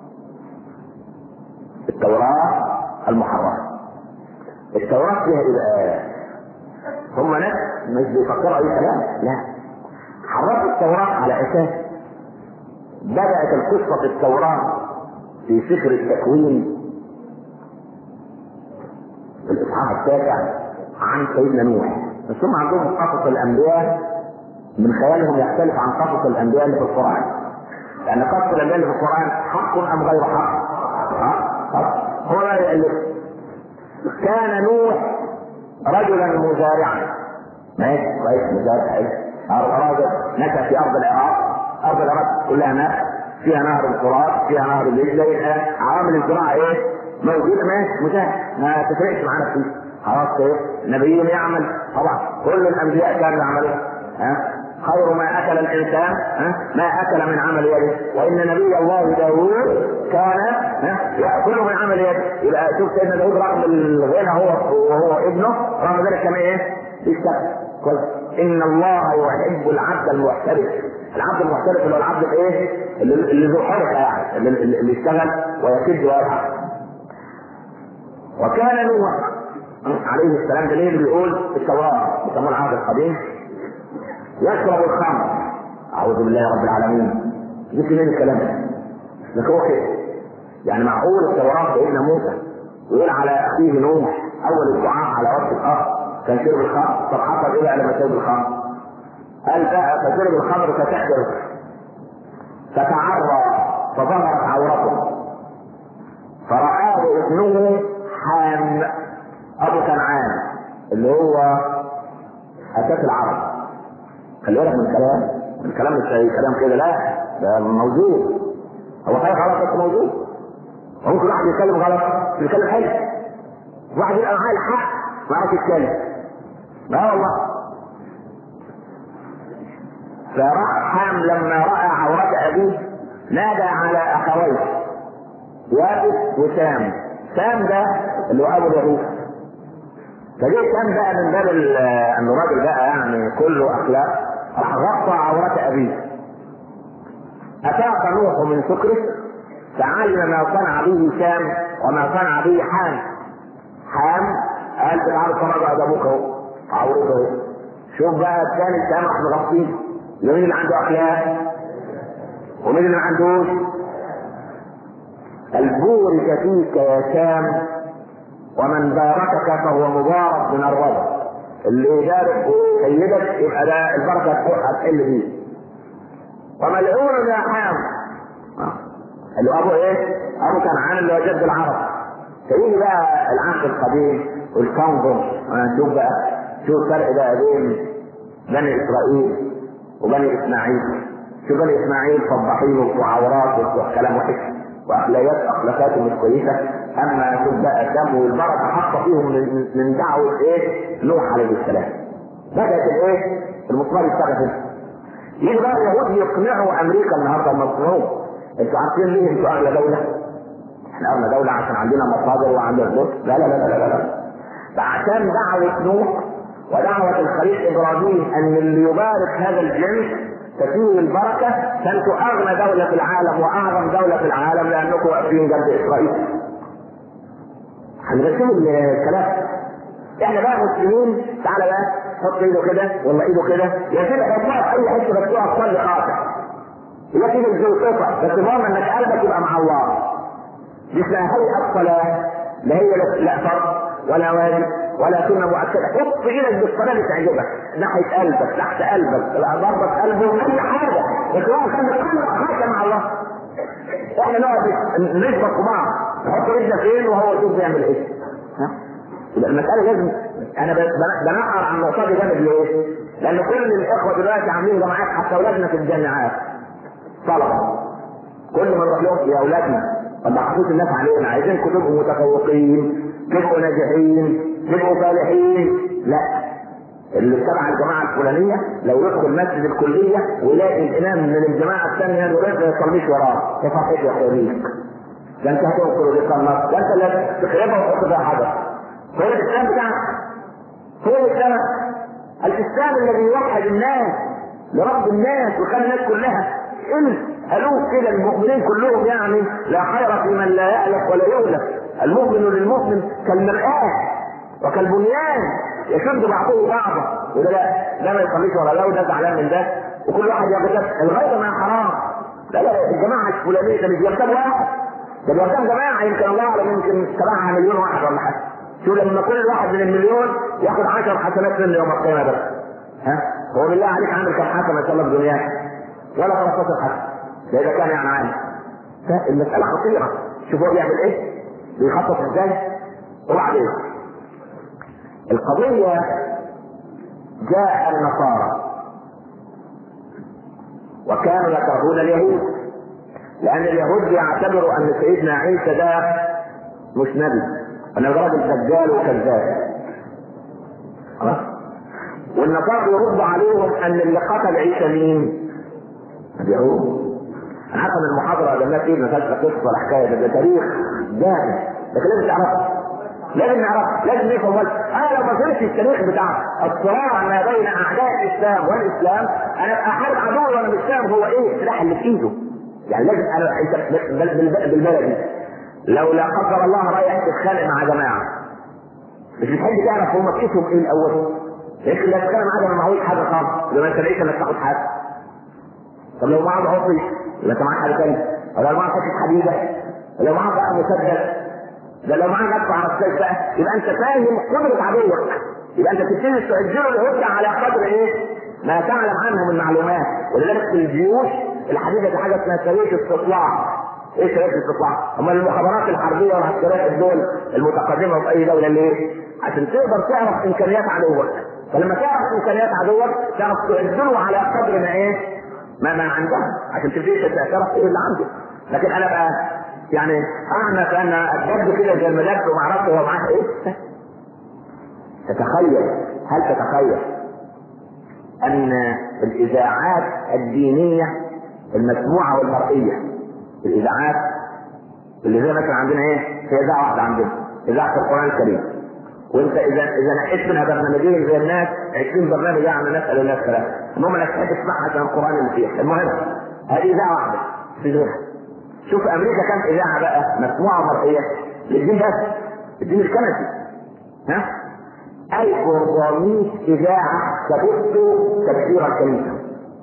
[SPEAKER 1] التوراه المحرمه. التوراه فيها ايه بقى؟ هم ناس مش بيفكروا اي كلام، لا، حرفوا التوراه على اساس بدات القصه في التوراه في سفر التكوين في الاصحاح 9 عن سيدنا نوح. بس هم عندهم قصص الانبياء من خيالهم يختلف عن قصص الانبياء اللي في القران، لان قصص الانبياء اللي في القران حق ام غير حق؟ هو لا يألف. كان نوح رجلا مزارعا، ماشي كويس، مزارع راجل نشأ في ارض العراق. ارض العراق كلها ماء، فيها نهر الفرات، فيها نهر الدجله، عوامل الزراعه موجوده، ماشي مزارع، ما تفرقش معانا فيه. خلاص نبيين يعمل، طبعا كل الانبياء كانوا يعملون. خير ما اكل الانسان ما اكل من عمل يده، وان نبي الله داوود كان ياكل من عمل يده. يبقى شوف سيدنا داوود رغم الغنى هو وهو ابنه، رغم ذلك كان بيشتغل كويس. ان الله يحب العبد المحترف. العبد المحترف اللي هو العبد اللي ذو حرفه، يعني اللي يشتغل ويكد ويفعل. وكان نوح عليه السلام دليل بيقول في التوراه بيسموه العهد القديم يشرب الخمر. اعوذ بالله رب العالمين، جبت منين الكلام ده؟ لكن هو كده يعني معقول التوراه سيدنا موسى يقول على اخيه نوح اول الدعاء على وجه الارض كان شرب الخمر؟ طب حصل ايه بقى لما شرب الخمر؟ قال بقى فشرب الخمر فتحجر فتعرى فظهرت عورته فرآه ابنه حام ابو كنعان اللي هو اساس العرب. خلي بالك من الكلام مش كلام كده، لا ده موجود. هو حاجه غلط بس موجود. ممكن واحد يتكلم غلط يتكلم حلو، واحد يبقى معاه الحق ما يعرفش يتكلم. لا والله. فراح حام لما راى عورات ابيه نادى على اخويه يافث وسام. سام ده اللي هو ابو اليهود. فجيت سام بقى من باب انه راجل بقى يعني كله اخلاق، راح غطى عورات ابيه. افاق نوح من سكره فعلم ما صنع به سام وما صنع به حام. حام قال تعالوا اتفرجوا على ابوك اهو عورته. شوف بقى الثاني سام راح مغطيه. مين اللي عنده اخلاق ومين اللي ما عندوش؟ البورك فيك يا سام ومن باركك فهو مبارك من الرب. اللي يبارك سيدك يبقى ده البركه هتحل بيه. وملعون يا حام اللي ابو ابو كنعان اللي هو جد العرب. فيجي بقى العهد القديم والكونغو. شوف بقى شوف الفرق بقى بين بني اسرائيل وبني اسماعيل. شوف بني اسماعيل فضحين وعورات وكلام وحش واخلاقات مش كويسه. اما شوف بقى الدم والبركه حاطه فيهم من دعوه نوح عليه السلام. بدات المسمار يشتغل. يجي بقى اليهود يقنعوا امريكا النهارده المصريين. انتوا عارفين ليه انتوا اغلى دوله؟ احنا اغلى دوله عشان عندنا مصادر وعندنا فلوس. لا لا لا لا لا لا، ده عشان دعوه نوح ودعوه الخليل ابراهيم ان اللي يبارك هذا الجنس تفيه البركه. فانتوا اغنى دوله في العالم واعظم دوله في العالم لانكم واقفين جنب اسرائيل. هنرسم الكلام. احنا بقى مسلمين. تعالى بقى حط ايده كده ولا ايده كده يا سيدي حطها في اي حته بس تقف تصلي خاطئ. يا سيدي الزوجة بس المهم انك قلبك يبقى مع الله. دي اسمها هيئة الصلاة. لا هي لا فرض ولا واجب ولا سنة مؤكدة. حط ايدك بالصلاة اللي تعجبك ناحية قلبك تحت قلبك ضربة قلبه اي حاجة بس هو خلي قلبك حاجة مع الله. احنا نقعد نشبك بعض نحط ايدنا فين وهو يشوف بيعمل ايه. المسألة لازم انا بنقر عن النقطة دي جامد ليه؟ لان كل الاخوة دلوقتي عاملين جماعات حتى اولادنا في الجامعات طلبة. كل ما نروح لهم يا اولادنا ما تحطوش الناس علينا عايزينكم تبقوا متفوقين تبقوا ناجحين، تبقوا صالحين. لا، اللي تبع الجماعه الفلانيه لو يدخل مسجد الكليه ويلاقي الامام من الجماعه الثانيه يريد ما يصليش وراه، يفرحك يا خليك. ده انت هتنقل ودي النص، ده انت اللي تخربها وتحط فيها حجر. هو الاسلام بتاعك، هو الاسلام، الاسلام الذي يوحد الناس لرب الناس وخلى الناس كلها قالوا كده المؤمنين كلهم، يعني لا خير في من لا يألف ولا يؤلف. المؤمن للمؤمن كالمرآة وكالبنيان يشد بعضه بعضا. وده لا ما يصليش ولا لا، وده زعلان من ده، وكل واحد يغتاب. الغيبه ما حرام. لا الجماعه الفلانيه ده مش بيغتاب واحد، ده بيغتاب جماعه يمكن الله اعلم يمكن تبعها مليون واحد ولا حاجه. شو لما كل واحد من المليون ياخد 10 حسنات من يوم القيامه بس، هو بالله عليك عامل كم حسنه ان شاء الله في دنياك؟ ولا 13 حسنه. ده اذا كان يعني عالم. فالمساله خطيره. شوف هو بيعمل ايه؟ بيخطط ازاي؟ وبعدين القضيه جاء النصارى وكانوا يكرهون اليهود، لان اليهود يعتبروا ان سيدنا عيسى ده مش نبي، انه راجل دجال وكذاب. والنصارى يردوا عليهم ان اللي قتل عيسى مين؟ اليهود. انا عارف ان المحاضره ده ما فيه ما فيهاش قصه ولا حكايه، ده تاريخ جامد، لكن لازم تعرفها، لازم نعرف، لازم نفهم. انا لو ما فهمتش التاريخ بتاع الصراع ما بين اعداء الاسلام والاسلام، انا ابقى حارب عدو وانا مش فاهم هو ايه السلاح اللي في ايده. يعني لازم انت بالبلدي لو لا قدر الله رايح تتخانق مع جماعه، مش بتحب تعرف هم كيفهم ايه الاول؟ لكن لا تتخانق معاه ما معهوش حاجه خالص، لما انت لقيت انك تاخد حاجه. طب لو معاه عطري يبقى انت معاك حاجه ثانيه، ولا معاه حته حديده، ولا معاه بقى مسدس، ده لو معاه مدفع على السيف بقى، يبقى انت فاهم قدره عدوك، يبقى انت تبتدي تعجله الهدى على قدر ايه؟ ما تعلم عنه من معلومات. ولذلك في الجيوش الحديثه في حاجه اسمها سريه استطلاع. ايه سريه الاستطلاع؟ هم المخابرات الحربيه والعسكريه الدول المتقدمه في اي دوله ليه؟ عشان تقدر تعرف امكانيات عدوك. فلما تعرف امكانيات عدوك تعرف تعجله على قدر ما ايه؟ ما عنده، عشان تبتدي تعرف ايه اللي عنده. لكن انا بقى يعني اعنى كان اتجد كده زي المدرسه وما اعرفش هو معاه ايه. تتخيل، هل تتخيل ان الاذاعات الدينيه المسموعه والمرئيه، الاذاعات اللي زي مثلا عندنا ايه؟ هي اذاعه واحده عندنا، اذاعه القران الكريم، وانت اذا نقيت منها برنامجين زي الناس 20 برنامج يعني نسال الناس كلام، المهم انك تحب تسمعها عشان القران اللي فيها. المهم هذه اذاعه واحده في غيرها. شوف امريكا كم اذاعه بقى مسموعه ومرئيه للدين بس، الدين الكنسي. 1400 اذاعه تبث تفسير الكنيسه،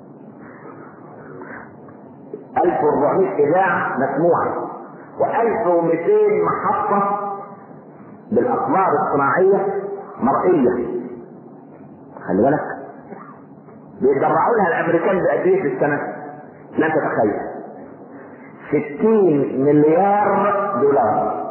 [SPEAKER 1] 1400 اذاعه مسموعه، و1200 محطه بالاقمار الصناعيه مرئيه. خلي بالك بيتبرعوا لها الامريكان بقد ايه في السنه؟ لا تتخيل 60 مليار دولار.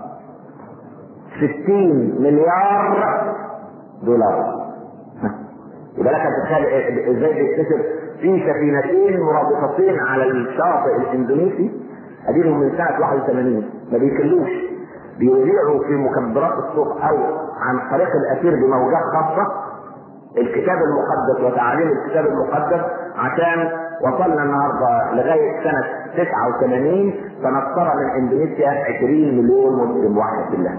[SPEAKER 1] 60 مليار دولار. يبقى لك تتخيل ازاي بيكتسب في سفينتين مرابطتين على الشاطئ الاندونيسي اديهم من سنه 81 ما بيكلوش، بيذيعوا في مكبرات الصوت او عن طريق الاثير بموجات خاصه الكتاب المقدس وتعاليم الكتاب المقدس، عشان وصلنا النهارده لغايه سنه 89 تنصر من اندونيسيا 20 مليون مسلم واحد بالله.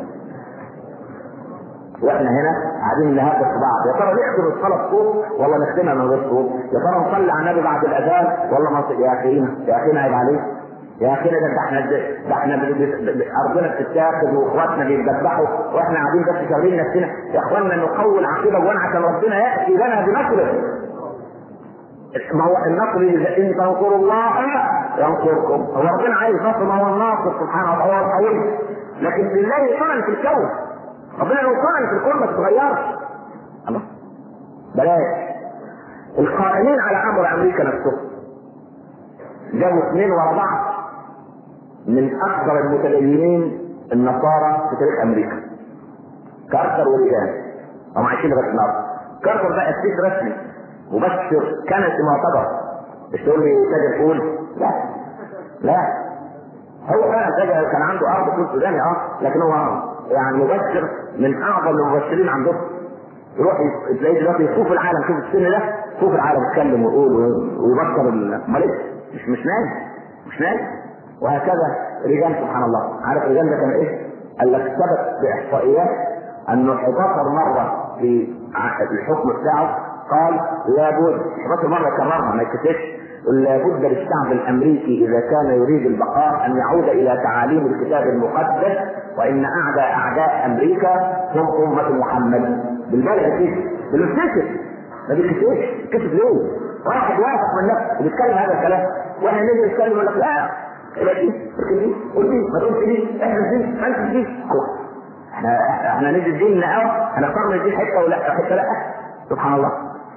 [SPEAKER 1] واحنا هنا قاعدين نهاجم في بعض، يا ترى نحضر الصلاه بصوت ولا نختمها من غير صوت؟ يا ترى نصلي على النبي بعد الاذان ولا ما؟ يا اخينا عيب عليك، يا اخينا ده احنا ارضنا بتتاخد واخواتنا بيتذبحوا واحنا قاعدين بس شغالين نفسنا. يا اخواننا نقوي العقيده جوانا عشان ربنا ياتي لنا بنصره. ما هو النصر ان تنصروا الله ينصركم، هو ربنا عايز نصر، ما هو الناصر سبحانه وتعالى هو القوي. لكن لله طعن في الكون، ربنا لو طعن في الكون ما تتغيرش. الله بلاش. القائمين على امر امريكا نفسهم جابوا 2 ورا بعض من اكثر المتدينين النصارى في تاريخ امريكا، كارتر وريغان، هم عايشين لغايه النهارده. كارتر بقى اسيس رسمي مبشر كنسي معتبر، مش تقول لي تاجر فول، لا هو فعلا تاجر، كان عنده ارض فول سوداني لكن هو يعني مبشر من اعظم المبشرين عندهم. يروح تلاقيه دلوقتي يشوف العالم، شوف السن ده، شوف العالم يتكلم ويقول ويبشر الملك، مش نايم. وهكذا رجال سبحان الله. عارف رجال ده كان ايه؟ قال لك ثبت باحصائيات انه 11 مره في الحكم بتاعه قال لابد 11 مره كررها ما يتكتبش، لابد للشعب الامريكي اذا كان يريد البقاء ان يعود الى تعاليم الكتاب المقدس، وان اعداء امريكا هم امه محمد. بالبلد كده بالمسكت ما بيكتبش كتب ليه؟ واحد واثق من نفسه بيتكلم هذا الكلام، واحنا نيجي نتكلم يقول لك لا يبقى دي قول دي ما تقولش دي احنا دي ما انت دي. احنا نيجي الدين هنختار دي حته ولا حته لا. سبحان الله.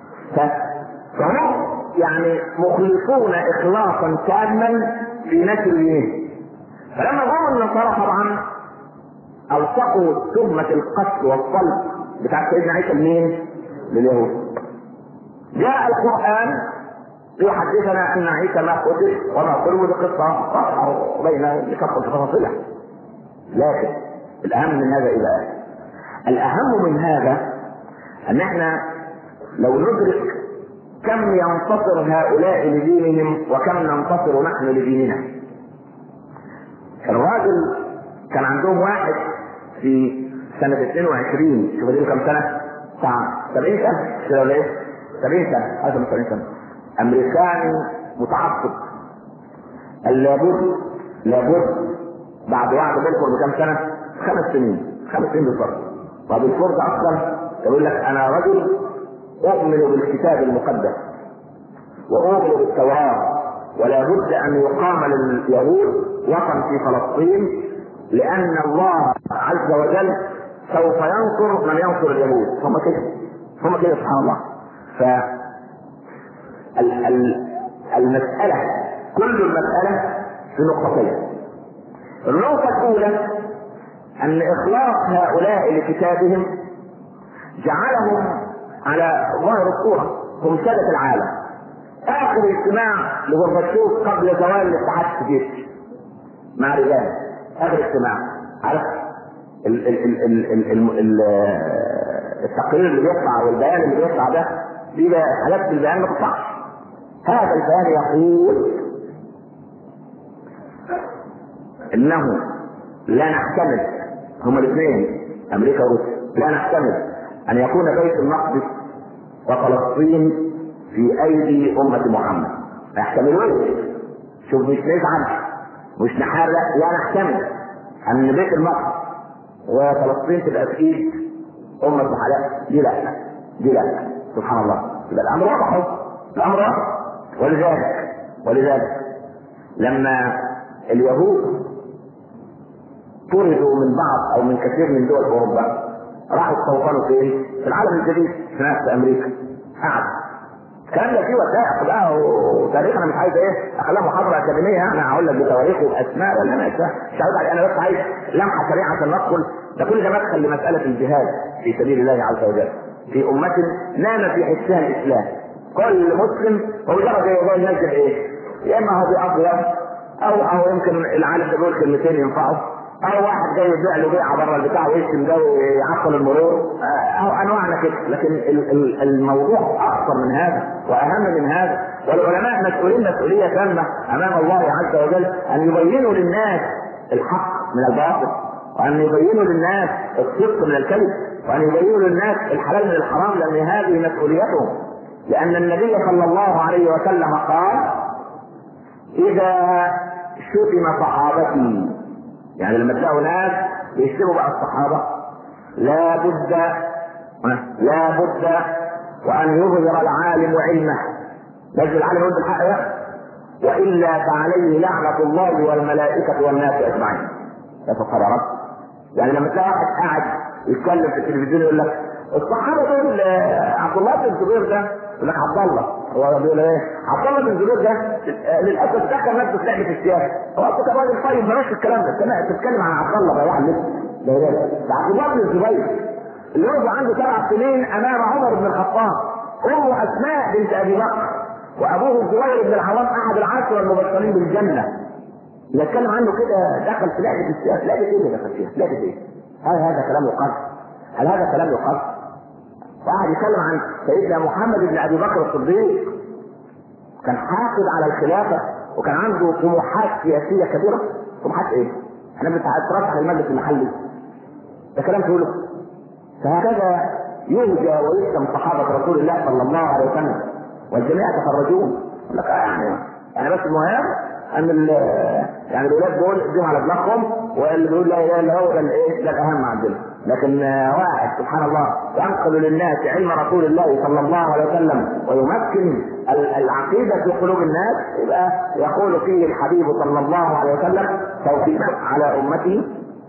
[SPEAKER 1] فهم يعني مخلصون اخلاصا تاما في نشر الدين. فلما جاءوا النصارى طبعا الصقوا تهمه القتل والصلب بتاع سيدنا عيسى لمين؟ لليهود. جاء القران يحدثنا ان عيسى ما قتل وما قتل، بقصه واضحه بين لكثره تفاصيلها. لكن الاهم من هذا الى الاهم من هذا ان احنا لو ندرك كم ينتصر هؤلاء لدينهم وكم ننتصر نحن لديننا. الراجل كان عندهم واحد في سنة 22، شوف دي كم سنة؟ 70 سنة كده ولا ايه؟ 70 سنة، هذا من 70 سنة. امريكاني متعصب. لابد بعد وعد بلفور بكم سنة؟ 5 سنين بالضبط. طب بلفور ده اصلا يقول لك انا رجل اؤمن بالكتاب المقدس واؤمن بالتوراة، ولا بد ان يقام لليهود وطن في فلسطين، لان الله عز وجل سوف ينصر من ينصر اليهود. هم كده سبحان الله. المسألة كل المسألة في نقطتين. النقطة الأولى أن إخلاص هؤلاء لكتابهم جعلهم على ظاهر الصورة هم سادة العالم. آخر اجتماع لغورباتشوف قبل زوال الاتحاد السوفيتي مع رجال، آخر اجتماع عارف التقرير اللي بيطلع والبيان اللي بيطلع ده دي حالات البيان ما تطلعش. هذا البيان يقول انه لا نحتمل، هما الاثنين امريكا وروسيا، لا نحتمل ان يكون بيت المقدس وفلسطين في ايدي امة محمد. ما يحتملوش. شوف مش نزعل مش نحارب، لا نحتمل ان بيت المقدس وفلسطين تبقى في ايد امة محمد. دي لا سبحان الله. يبقى الامر واضح، الامر واضح. ولذلك لما اليهود طردوا من بعض او من كثير من دول اوروبا راحوا استوطنوا فين؟ في العالم الجديد في نفس امريكا. قعد كان فيه وثائق بقى وتاريخ. انا مش عايز اخليها محاضره اكاديميه، انا هقول لك بتواريخ وباسماء ولا مش عايز. انا بس عايز لمحه سريعه عشان ندخل. ده كل ده مدخل لمساله الجهاد في سبيل الله عز وجل في امه نام في حسها الاسلام. كل مسلم هو مجرد ينزل يا اما هو بيأبيض او يمكن العالم ده بيقول كلمتين ينفعه، او واحد جاي يبيع له بيعه بره البتاع ويشتم ده ويعطل المرور، او انواعنا كده. لكن الموضوع اخطر من هذا واهم من هذا. والعلماء مسؤولين مسؤوليه تامه امام الله عز وجل ان يبينوا للناس الحق من الباطل، وان يبينوا للناس الصدق من الكذب، وان يبينوا للناس الحلال من الحرام، لان هذه مسؤوليتهم. لان النبي صلى الله عليه وسلم قال اذا شتم صحابتي، يعني لما تلاقوا ناس بيشتموا بقى الصحابه لا بد وان يظهر العالم علمه. لازم العالم يقول بالحق ده، والا فعليه لعنه الله والملائكه والناس اجمعين. يا سبحان رب. يعني لما تلاقي واحد قاعد يتكلم في التلفزيون يقول لك الصحابه دول عبد الله بن الزبير ده، يقول لك عبد الله هو بيقول ايه؟ عبد الله بن الزبير ده للاسف دخل نفسه في لعبه السياسه. هو اصلا راجل طيب بلاش الكلام ده. تتكلم عن عبد الله بقى واحد ده عبد الله بن الزبير اللي هو عنده 7 سنين امام عمر بن الخطاب، امه اسماء بنت ابي بكر، وابوه الزبير بن العوام احد العشره المبشرين بالجنه. يتكلم عنه كده دخل في لعبه السياسه. لعبه ايه اللي دخل فيها؟ لعبه ايه؟ هل هذا كلام يقال؟ هل هذا كلام يقال؟ واحد يتكلم عن سيدنا محمد بن ابي بكر الصديق كان حاقد على الخلافه وكان عنده طموحات سياسيه كبيره. طموحات ايه؟ احنا بنترشح للمجلس المحلي، ده كلام تقوله. فهكذا يهجى ويشتم صحابه رسول الله صلى الله عليه وسلم والجميع يتفرجون. لك يعني بس المهم ان يعني الاولاد دول يديهم على دماغهم، واللي بيقول لا اله الا هو ده الايه؟ ده الاهم عندنا. لكن واحد سبحان الله ينقل للناس علم رسول الله صلى الله عليه وسلم ويمكن العقيده في قلوب الناس، يبقى يقول فيه الحبيب صلى الله عليه وسلم توفيقا على امته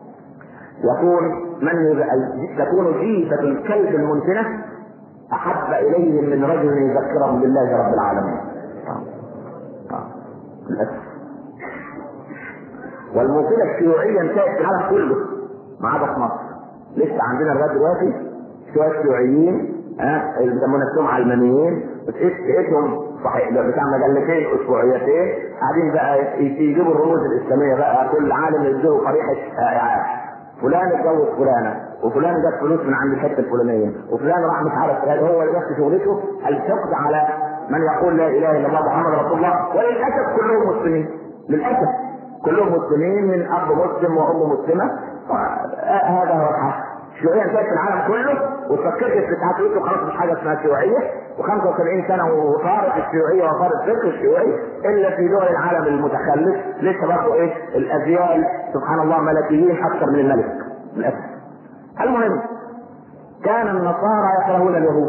[SPEAKER 1] تكون جيفة الكلب المنتنة احب اليهم من رجل يذكرهم بالله رب العالمين. والموجودة الشيوعية انتهت في العالم كله ما عدا في مصر. لسه عندنا لغايه دلوقتي شويه شيوعيين اللي بيسموا نفسهم علمانيين، بتقيسهم صحيح بتاع مجلتين اسبوعيتين قاعدين بقى يجيبوا الرموز الاسلاميه بقى، كل عالم يديه قريحه فلان اتجوز فلانه وفلان جاب فلوس من عند الحته الفلانيه وفلان راح مش عارف ايه. هو اللي بس شغلته الحقد على من يقول لا اله الا الله محمد رسول الله، وللاسف كلهم مسلمين. للاسف كلهم مسلمين من اب مسلم وام مسلمه. هذا هو الحق. الشيوعيه انتهت في العالم كله وفكرت في التعافيت وخلاص مش حاجه اسمها شيوعيه، و75 سنه وصارت الشيوعيه وصارت فكر الشيوعيه الا في دول العالم المتخلف لسه برضه ايه الاجيال سبحان الله ملكيين اكثر من الملك للاسف. المهم كان النصارى يكرهون اليهود،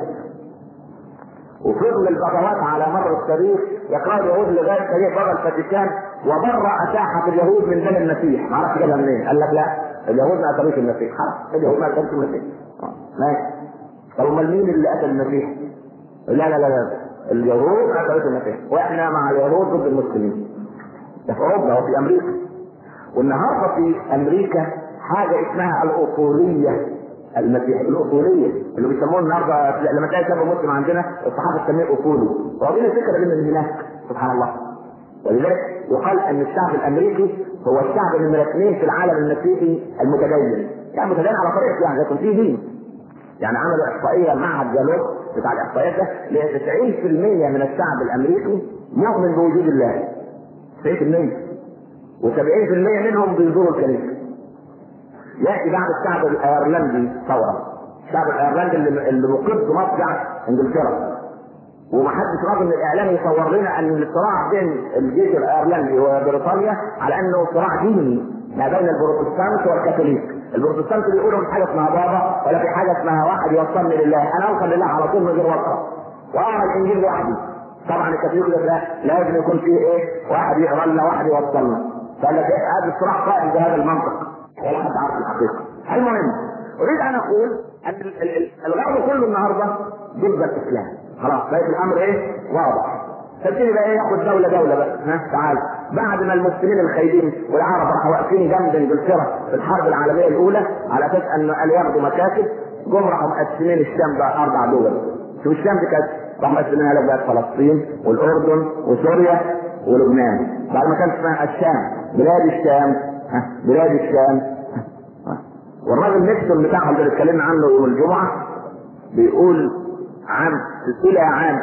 [SPEAKER 1] وفضل البغوات على مر التاريخ يكره اليهود لغايه تاريخ بابا الفاتيكان وبرأ ساحه اليهود من دم المسيح. ما عرفش جابها منين؟ قال لك لا اليهود ما قتلوش المسيح. خلاص اليهود ما قتلوش المسيح. ماشي. طب امال مين اللي قتل المسيح؟ لا لا لا لا اليهود ما قتلوش المسيح، واحنا مع اليهود ضد المسلمين. ده في اوروبا وفي امريكا. والنهارده في امريكا حاجه اسمها الاصوليه المسيح. الاصوليه اللي بيسموه النهارده لما تلاقي شاب مسلم عندنا الصحابه تسميه اصولي، واخدين الفكره دي من هناك سبحان الله. ولذلك يقال ان الشعب الامريكي هو الشعب نمرة 2 في العالم المسيحي المتدين، يعني متدين على طريقه يعني لكن فيه دين. يعني عملوا احصائيه معهد جالوب بتاع الاحصائيات ده ل 90% من الشعب الامريكي مؤمن بوجود الله. 90% و70% منهم بيزوروا الكنيسه. ياتي بعد الشعب الايرلندي ثوره. الشعب الايرلندي اللي مقر مصدع انجلترا، ومحدش راضي من الاعلام يصور لنا ان الصراع بين الجيش الايرلندي وبريطانيا على انه صراع ديني ما بين البروتستانت والكاثوليك. البروتستانت بيقولوا مش حاجه اسمها بابا ولا في حاجه اسمها واحد يوصلني لله، انا اوصل لله على طول من غير وصله واقرا الانجيل لوحدي. طبعا الكاثوليك لا لازم يكون فيه ايه واحد يقرا لنا واحد يوصلنا. فقال لك هذا الصراع قائم بهذا المنطق ولا حد عارف الحقيقه. المهم اريد ان اقول ان الغرب كله النهارده ضد الاسلام. خلاص بقيت الامر ايه واضح. فابتدي بقى ايه ياخد دوله بقى. تعال بعد ما المسلمين الخايبين والعرب راحوا واقفين جنب انجلترا في الحرب العالميه الاولى على اساس ان قال ياخدوا مكاسب، جم راحوا مقسمين الشام بقى 4 دول. شوف الشام دي كانت راحوا مقسمينها لك بقى فلسطين والاردن وسوريا ولبنان. بعد ما كانت اسمها الشام بلاد الشام بلاد الشام. والراجل نيكسون بتاعهم اللي اتكلمنا عنه يوم الجمعه بيقول الى عام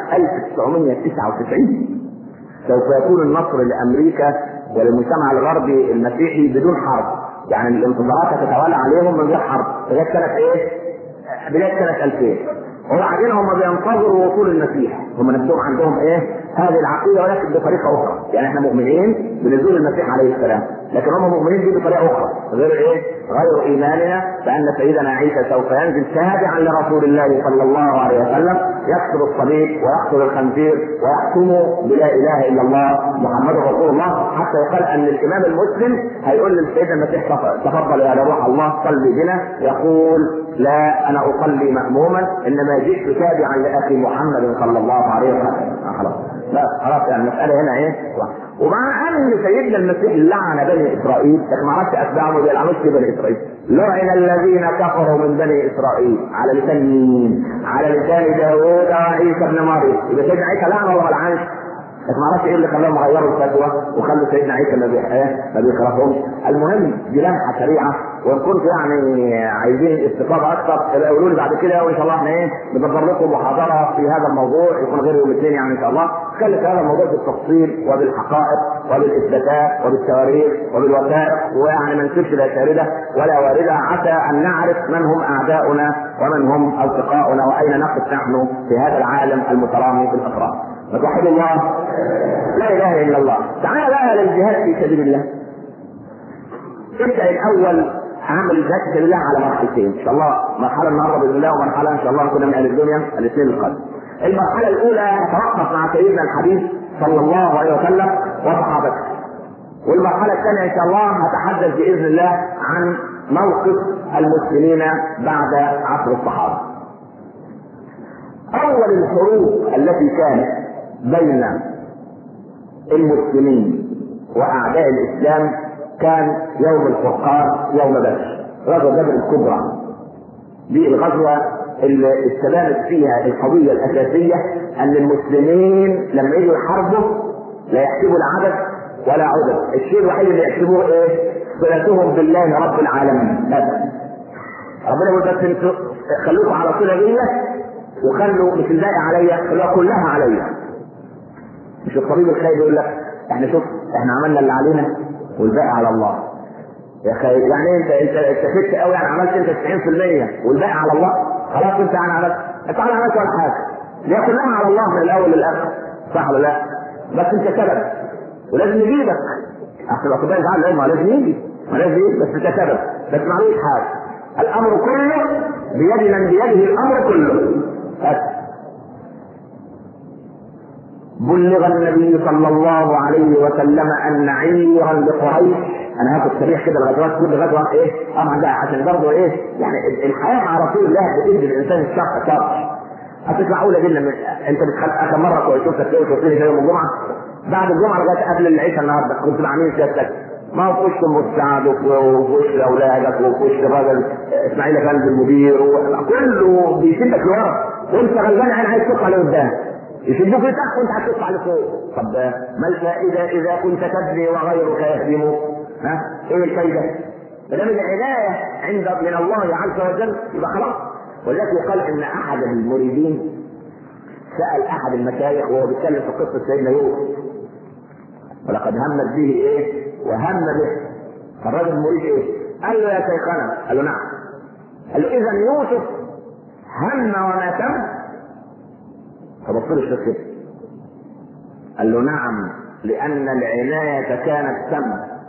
[SPEAKER 1] 1999 سوف يكون النصر لامريكا وللمجتمع الغربي المسيحي بدون حرب. يعني الانتصارات هتتوالى عليهم من غير حرب لغايه سنه ايه؟ بدايه سنه 2000. وبعدين هم بينتظروا وصول المسيح. هم نفسهم عندهم ايه؟ هذه العقيده ولكن بطريقه اخرى. يعني احنا مؤمنين بنزول المسيح عليه السلام، لكن هم مؤمنين به بطريقه اخرى غير ايه؟ غير ايماننا بان سيدنا عيسى سوف ينزل تابعا لرسول الله صلى الله عليه وسلم، يقتل الصليب ويقتل الخنزير ويحكم بلا اله الا الله محمد رسول الله، حتى يقال ان الامام المسلم هيقول لسيدنا المسيح تفضل يا روح الله صلي بنا، يقول لا انا اصلي مأموما انما جئت تابعا لاخي محمد صلى الله عليه وسلم. خلاص لا خلاص يعني المساله هنا ايه؟ ومع ان سيدنا المسيح لعن بني اسرائيل لكن ما عرفش اتباعه ما بيلعنوش في بني اسرائيل. لعن الذين كفروا من بني اسرائيل على لسان مين؟ على لسان داوود وعيسى ابن مريم. يبقى سيدنا عيسى لعن ولا ما لعنش؟ لكن ما عرفش ايه اللي خلاهم غيروا الفتوى وخلوا سيدنا عيسى ما بيكرههمش. المهم دي لمحه سريعه وان كنتوا يعني عايزين استفاضه اكثر يبقى قولوا لي بعد كده، وان شاء الله احنا ندبر لكم محاضره في هذا الموضوع يكون غير يوم الاثنين يعني ان شاء الله، نتكلم في هذا الموضوع بالتفصيل وبالحقائق وبالاثباتات وبالتواريخ وبالوثائق، ويعني ما نسيبش لا شارده ولا وارده، عسى ان نعرف من هم اعداؤنا ومن هم اصدقاؤنا واين نقف نحن في هذا العالم المترامي في الافراد. فتوحد الله، لا اله الا الله. تعال بقى للجهاد في سبيل الله. ابدا الاول عمل الجهاد في سبيل الله على مرحلتين ان شاء الله، مرحله النهارده باذن الله ومرحله ان شاء الله نكون من اهل الدنيا الاثنين القادم. المرحله الاولى نتوقف مع سيدنا الحبيب صلى الله عليه وسلم وصحابته، والمرحله الثانيه ان شاء الله هتحدث باذن الله عن موقف المسلمين بعد عصر الصحابه. اول الحروب التي كانت بين المسلمين واعداء الاسلام كان يوم الفرقان، يوم بدر، غزوه بدر الكبرى. دي الغزوه اللي استلمت فيها القضيه الاساسيه ان المسلمين لما يجوا يحاربوا لا يحسبوا العدد ولا عدد، الشيء الوحيد اللي يحسبوه ايه؟ صلتهم بالله رب العالمين. بس ربنا يقول بس انتوا خلوكم على صله بيا وخلوا مش الباقي عليا، خلوها كلها عليا. مش الطبيب الخير يقول لك احنا شوف احنا عملنا اللي علينا والباقي على الله. يا اخي يعني انت استفدت قوي، يعني عملت انت 90% والباقي على الله. خلاص انت يعني عملت، انت ما عملتش ولا حاجه، دي كلها على الله من الاول للاخر، صح ولا لا؟ بس انت سبب ولازم نجيبك احسن الاطباء يزعلوا ايه؟ ما لازم يجي، ما لازم يجي، بس انت سبب، بس معلوش حاجه. الامر كله بيد من بيده الامر كله. بس بلغ النبي صلى الله عليه وسلم ان عيرا لقريش، انا هاخد سريع كده الغزوات كل غزوه ايه طبعا ده عشان برضه ايه يعني الحياه مع رسول الله بتدي الانسان الشرط. هتطلع اولى جدا من انت بتخلق مره شفتك ايه وشفتني يوم الجمعه بعد الجمعه لغايه قبل العشاء النهارده كنت مع مين سيادتك؟ ما هو في وش مساعدك وفي وش اولادك وفي وش الراجل اسماعيل افندي المدير كله بيشدك لورا وانت غلبان عايز تطلع لقدام، يشدوك لتحت وانت هتطلع لفوق. طب ما الفائده اذا كنت تبني وغيرك يهدم؟ ها ايه الفائده؟ ما دام العنايه عند من الله عز وجل يبقى خلاص. ولذلك يقال ان احد المريدين سال احد المشايخ وهو بيتكلم في قصه سيدنا يوسف ولقد همت به ايه وهم به، فالراجل المريد ايه؟ قال له يا شيخنا، قال له نعم، قال له اذا يوسف هم وما تم؟ فبص له الشيخ كده قال له نعم لان العنايه كانت تم.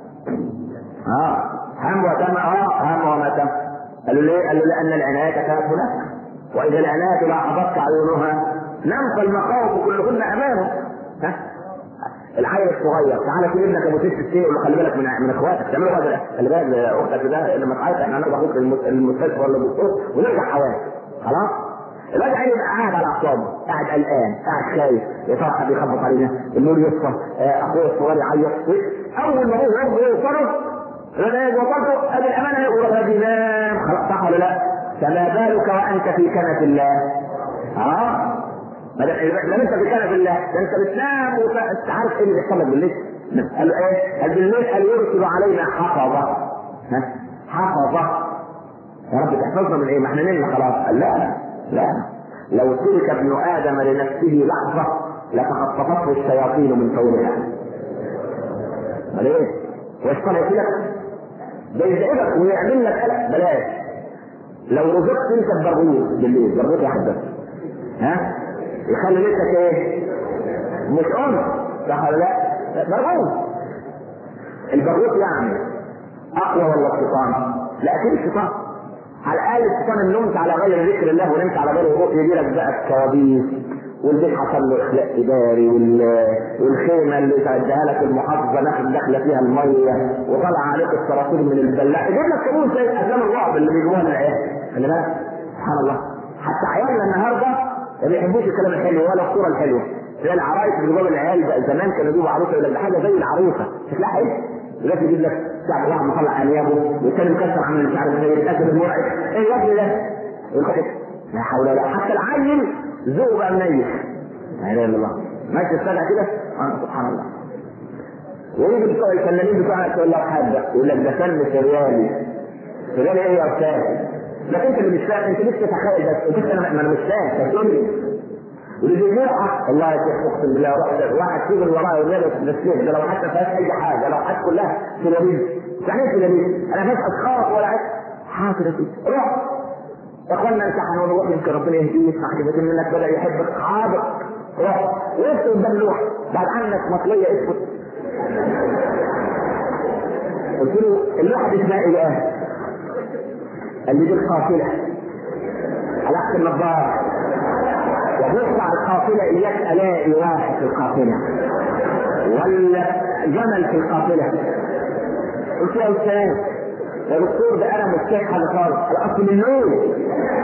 [SPEAKER 1] هم وتم، هم وما تم. قال له ليه؟ قال له لان العنايه كانت هناك، واذا العنايه لاحظتك عيونها نمت المخاوف كلهن امامه. العيل الصغير تعالى كل ابنك ابو 6 سنين يقول له خلي بالك من اخواتك، تعملوا هذا، خلي بالك اختك ده لما تعيط احنا هناخد اخوك المستشفى ولا الدكتور ونرجع حوالي. خلاص الواد عيل يبقى قاعد على اعصابه، قاعد قلقان، قاعد خايف، يا ترى حد يخبط علينا، النور يصفى، اخوه الصغير يعيط. اول ما هو يوصله لما وصلته ادي الامانه يقول له بينام، خلاص صح ولا لا؟ فما بالك وانت في كنف الله؟ ما انت في كنف الله، ده انت بتنام وانت عارف ايه اللي بيحصل لك بالليل. قال له ايه؟ قال بالليل قال يرسل علينا حفظه. حفظه يا رب تحفظنا من ايه؟ ما احنا نمنا خلاص. قال لا لو ترك ابن ادم لنفسه لحظه لتخطفته الشياطين من فورها. امال ايه؟ ويشتغل لك ده يزعجك ويعمل لك قلق. بلاش. لو رزقت انت ببرغوث بالليل، برغوث واحد بس يخلي لسه ايه؟ مش صح ولا لا؟ برغوث. البرغوث يعني اقوى ولا الشيطان؟ لا اكيد الشيطان. على الاقل الشيطان ان نمت على غير ذكر الله ونمت على غير الروح يجي لك بقى الكوابيس والبيت حصل له اخلاء اداري والخيمه اللي تعدها لك المحافظه داخله فيها الميه وطلع عليك الصراصير من البلاع، يجيب لك كابوس زي افلام الرعب اللي بيجيبوها للعيال. خلي بالك سبحان الله، حتى عيالنا النهارده ما بيحبوش الكلام الحلو ولا الصوره الحلوه. زي العرايس اللي جابوا العيال بقى زمان كانوا يجيبوا عروسه يقول لك حاجه زي العروسه شكلها حلو، دلوقتي يجيب لك شعب واحد مطلع انيابه والثاني مكسر عامل مش عارف ايه الاسد المرعب. ايه الوجه ده؟ لا حول ولا قوه. حتى العيل ذوقه بقى منيح. لا اله الا الله. ماشي السنه كده سبحان الله. ويجي بتوع الفنانين بتوعنا يقول لك حاجه يقول لك ده فن سريالي. تقول ايه يا استاذ؟ لكن انت اللي مش فاهم، انت لسه تتخيل بس، انت انا مش فاهم تقول لي واللي بيروح والله يا شيخ اقسم بالله واحد فيهم ورايا ونبت بالسيف ده لو حتى فيهاش اي حاجه، لو حتى كلها سلاليم. يعني ايه سلاليم؟ انا مش اتخاف ولا عايز حاضر فيه روح يا اخوانا امتحن ونروح يمكن ربنا يهديه يسمع كلمتين منك بدا يحبك. حاضر روح وقفت قدام لوح بعد عنك مطليه اسكت. قلت له اللوحه دي اسمها ايه؟ قال لي دي القافله. علقت النظاره وبيطلع القافله اياك الاقي واحد في القافله ولا جمل في القافله. قلت له يا استاذ يا دكتور ده انا مستحيل حاجه خالص الاصل من النوم.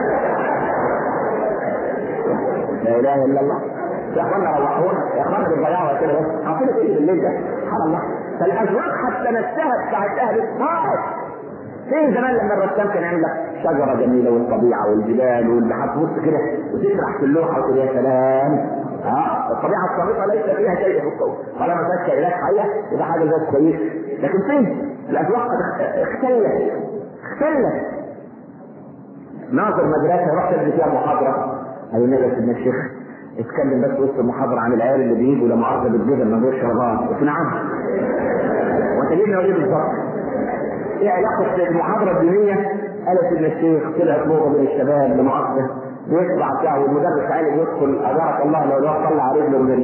[SPEAKER 1] لا اله الا الله يا اخوانا روحونا يا اخوانا بيضيعوا كده بس عقيده ايه بالليل ده سبحان الله. فالازواج حتى نفسها بتاعت اهل الصالح فين زمان لما الرسام كان يعمل لك شجره جميله والطبيعه والجبال والبحر تبص كده وتسرح في اللوحه وتقول يا سلام. الطبيعه الصامته ليس فيها شيء في الصوت طالما ما فيهاش كائنات حيه يبقى حاجه زي كويس. لكن فين الاذواق اختلت. ناظر مدرسه رحت ادي فيها محاضره قالوا لي يا سيدنا الشيخ اتكلم بس وسط المحاضره عن العيال اللي بيجوا لما عرض بالجبل من غير شربان. قلت نعم وانت جبنا ايه بالظبط؟ ايه علاقه المحاضره الدينيه؟ قال يا سيدنا الشيخ طلعت نقطه من الشباب لمؤاخذه بيطلع بتاعه والمدرس عالي يدخل ابارك الله لو الواحد طلع رجله من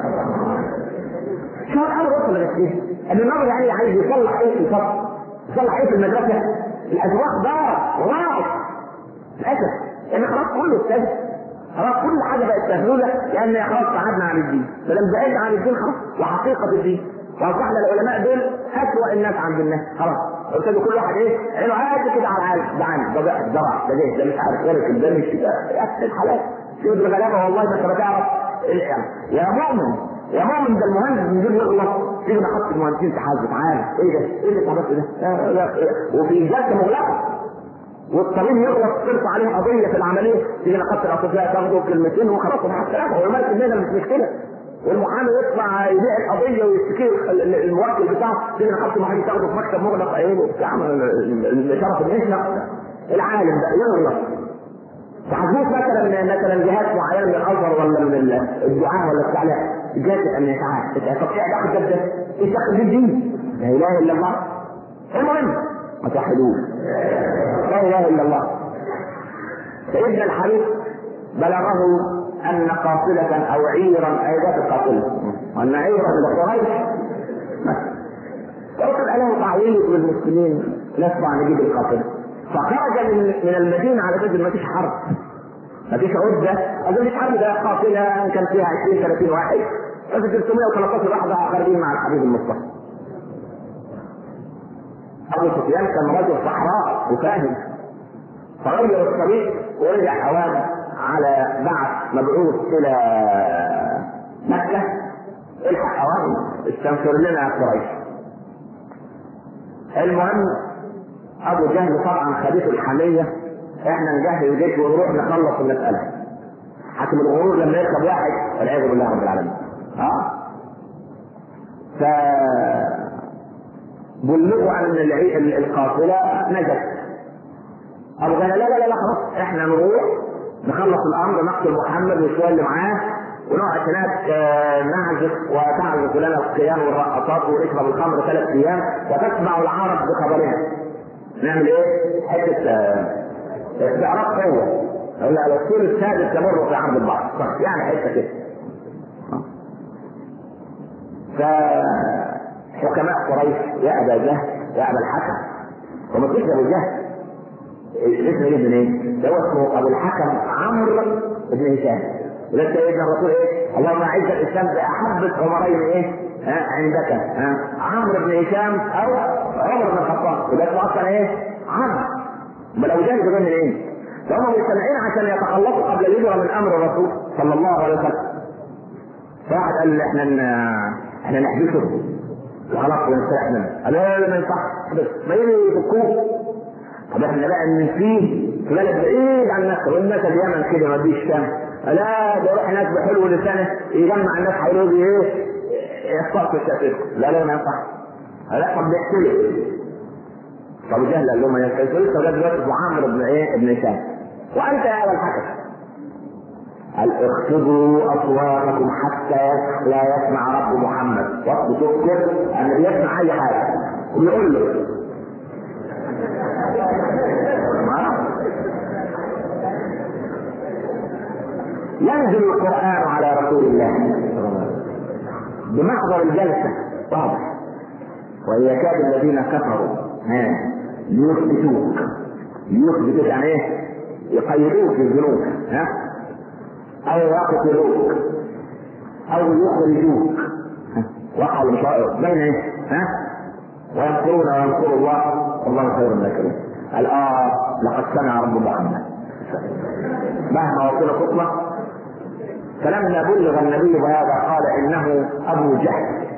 [SPEAKER 1] شو اول وصل لنفسه ان النظر يعني عايز يصلح ايه في الفصل يصلح ايه في المدرسه. الاذواق ضاعت وراحت للاسف لان خلاص كله استاذ خلاص كل حاجه بقت مهلوله لان خلاص بعدنا عن الدين فلما بعدنا عن الدين خلاص وحقيقه الدين واصبحنا العلماء دول اسوأ الناس عند الناس خلاص. قلت له كل واحد ايه عينه قاعد كده على العالم ده عن ده بقى ده راح ده مش عارف ورق ده مش كده يا الحلال شوف الغلابه والله ما انت بتعرف يا مؤمن ده المهندس من دول يغلط تيجي نحط المهندسين تحاسب تعالى ايه ده ايه اللي اتعملت ده وفي جلسه مغلقه والطبيب يغلط ترفع عليه قضيه في العمليه تيجي نحط الاطباء تاخدوا كلمتين وخلاص مع السلامه هو مالك المهنه مش مشكله والمحامي يطلع يبيع القضيه ويشتكي الموكل بتاعه تيجي نحط محامي تاخده في مكتب مغلق ايه وبتاع شرف المهنه. العالم بقى يغلط تحدث مثلا جهات معينه من الازهر ولا من الدعاء ولا التعليم جهات الامنيه تعال طب ايه علاقه ده ايه دخل الدين؟ لا اله الا الله. المهم ما توحدوه لا اله الا الله. سيدنا الحبيب بلغه ان قافله او عيرا ايضا القافله وان عيرا لقريش وصل له تعويض للمسلمين نسمع نجيب القافله فخرج من المدينه على اساس ما فيش حرب ما فيش عده اظن مفيش حرب ده قافله كان فيها 20-30 واحد بس 313 واحد خارجين مع الحبيب المصطفى. ابو سفيان كان رجل صحراء وفاهم فغير الطريق ورجع اوان على بعث مبعوث الى مكه الحق اوان استنفر لنا يا قريش. المهم ابو جهل طبعا خليفه الحميه احنا نجهز الجيش ونروح نخلص المساله. حاكم الغرور لما يركب واحد والعياذ بالله رب العالمين ف بلغوا عن القافله نجت. ابو جهل لا خلاص احنا نروح نخلص الامر نقتل محمد وشويه اللي معاه ونقعد هناك نعزف وتعزف لنا القيام والرقصات ونشرب الخمر 3 ايام وتتبع العرب بخبرنا. نعمل ايه؟ حته استعراض قوه ولا الطول السادس يمر في عرض البحر يعني حته كده. فحكماء قريش يا ابا جهل يا ابا الحكم وما فيش ابو جهل اسمه ايه منين؟ ده اسمه ابو الحكم عمرو بن هشام. وده سيدنا الرسول ايه؟ اللهم اعز الاسلام باحب العمرين ايه؟ عندك عمرو بن هشام او عمر بن الخطاب. وده اسمه اصلا ايه؟ عمرو. امال ابو جهل ده من ايه؟ فهم مجتمعين عشان يتخلصوا قبل الهجره من امر الرسول صلى الله عليه وسلم. فواحد قال احنا نحبسه وخلاص ونستريح منه. قال لا ما ينفعش بس ما يفكوه. طب احنا بقى ان فيه في بلد بعيد عن مكه والناس اليمن كده ما فيش شام لا ده يروح هناك بحلو لسانه يجمع الناس حواليه ايه يخطئ في الشافعي. لا ما ينفعش. لا طب نحتله فابو جهل قال لهم انا كنت لسه جاي دلوقتي اسمه عمرو بن ايه ابن هشام، وانت يا ابا الحكم قال اخفضوا اصواتكم حتى لا يسمع رب محمد. وقت تذكر ان بيسمع اي حاجه ويقول له ينزل القرآن على رسول الله بمحضر الجلسة واضح، وإن يكاد الذين كفروا ليثبتوك يعني ايه؟ يقيدوك بالذنوب أو يقتلوك أو يخرجوك وقع المصائب بين ايه؟ وينصرون وينصر الله والله خير الناصرين. قال لقد سمع رب محمد مهما وصل خطوة. فلما بلغ النبي بهذا قال انه ابو جهل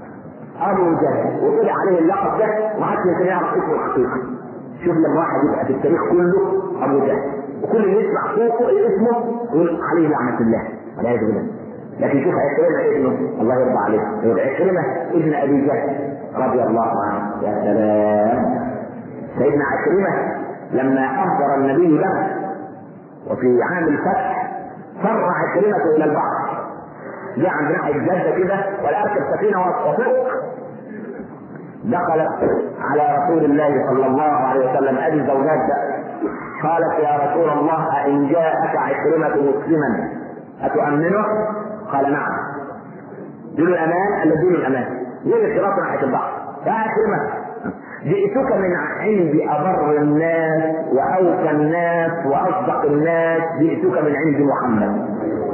[SPEAKER 1] وطلع عليه اللقب ده وما حدش يمكن يعرف اسمه الحقيقي. شوف لما واحد يبقى في التاريخ كله ابو جهل وكل اللي يسمع صوته اسمه يقول عليه لعنه الله والعياذ بالله. لكن شوف عكرمه ابنه الله يرضى عليه، يقول عكرمه ابن ابي جهل رضي الله عنه. يا سلام، سيدنا عكرمه لما اهجر النبي له وفي عام الفتح فر عكرمة الى البحر، جاء عند ناحية جدة كده والاركب سفينة وفوق دخلت على رسول الله صلى الله عليه وسلم ابي الزوجات قالت يا رسول الله ان جاءك عكرمة مسلما اتؤمنه؟ قال نعم. دين الامان الذين الامان ليه الصراط ناحية البحر. يا عكرمة جئتك من عند أبر الناس وأوفى الناس وأصدق الناس، جئتك من عند محمد.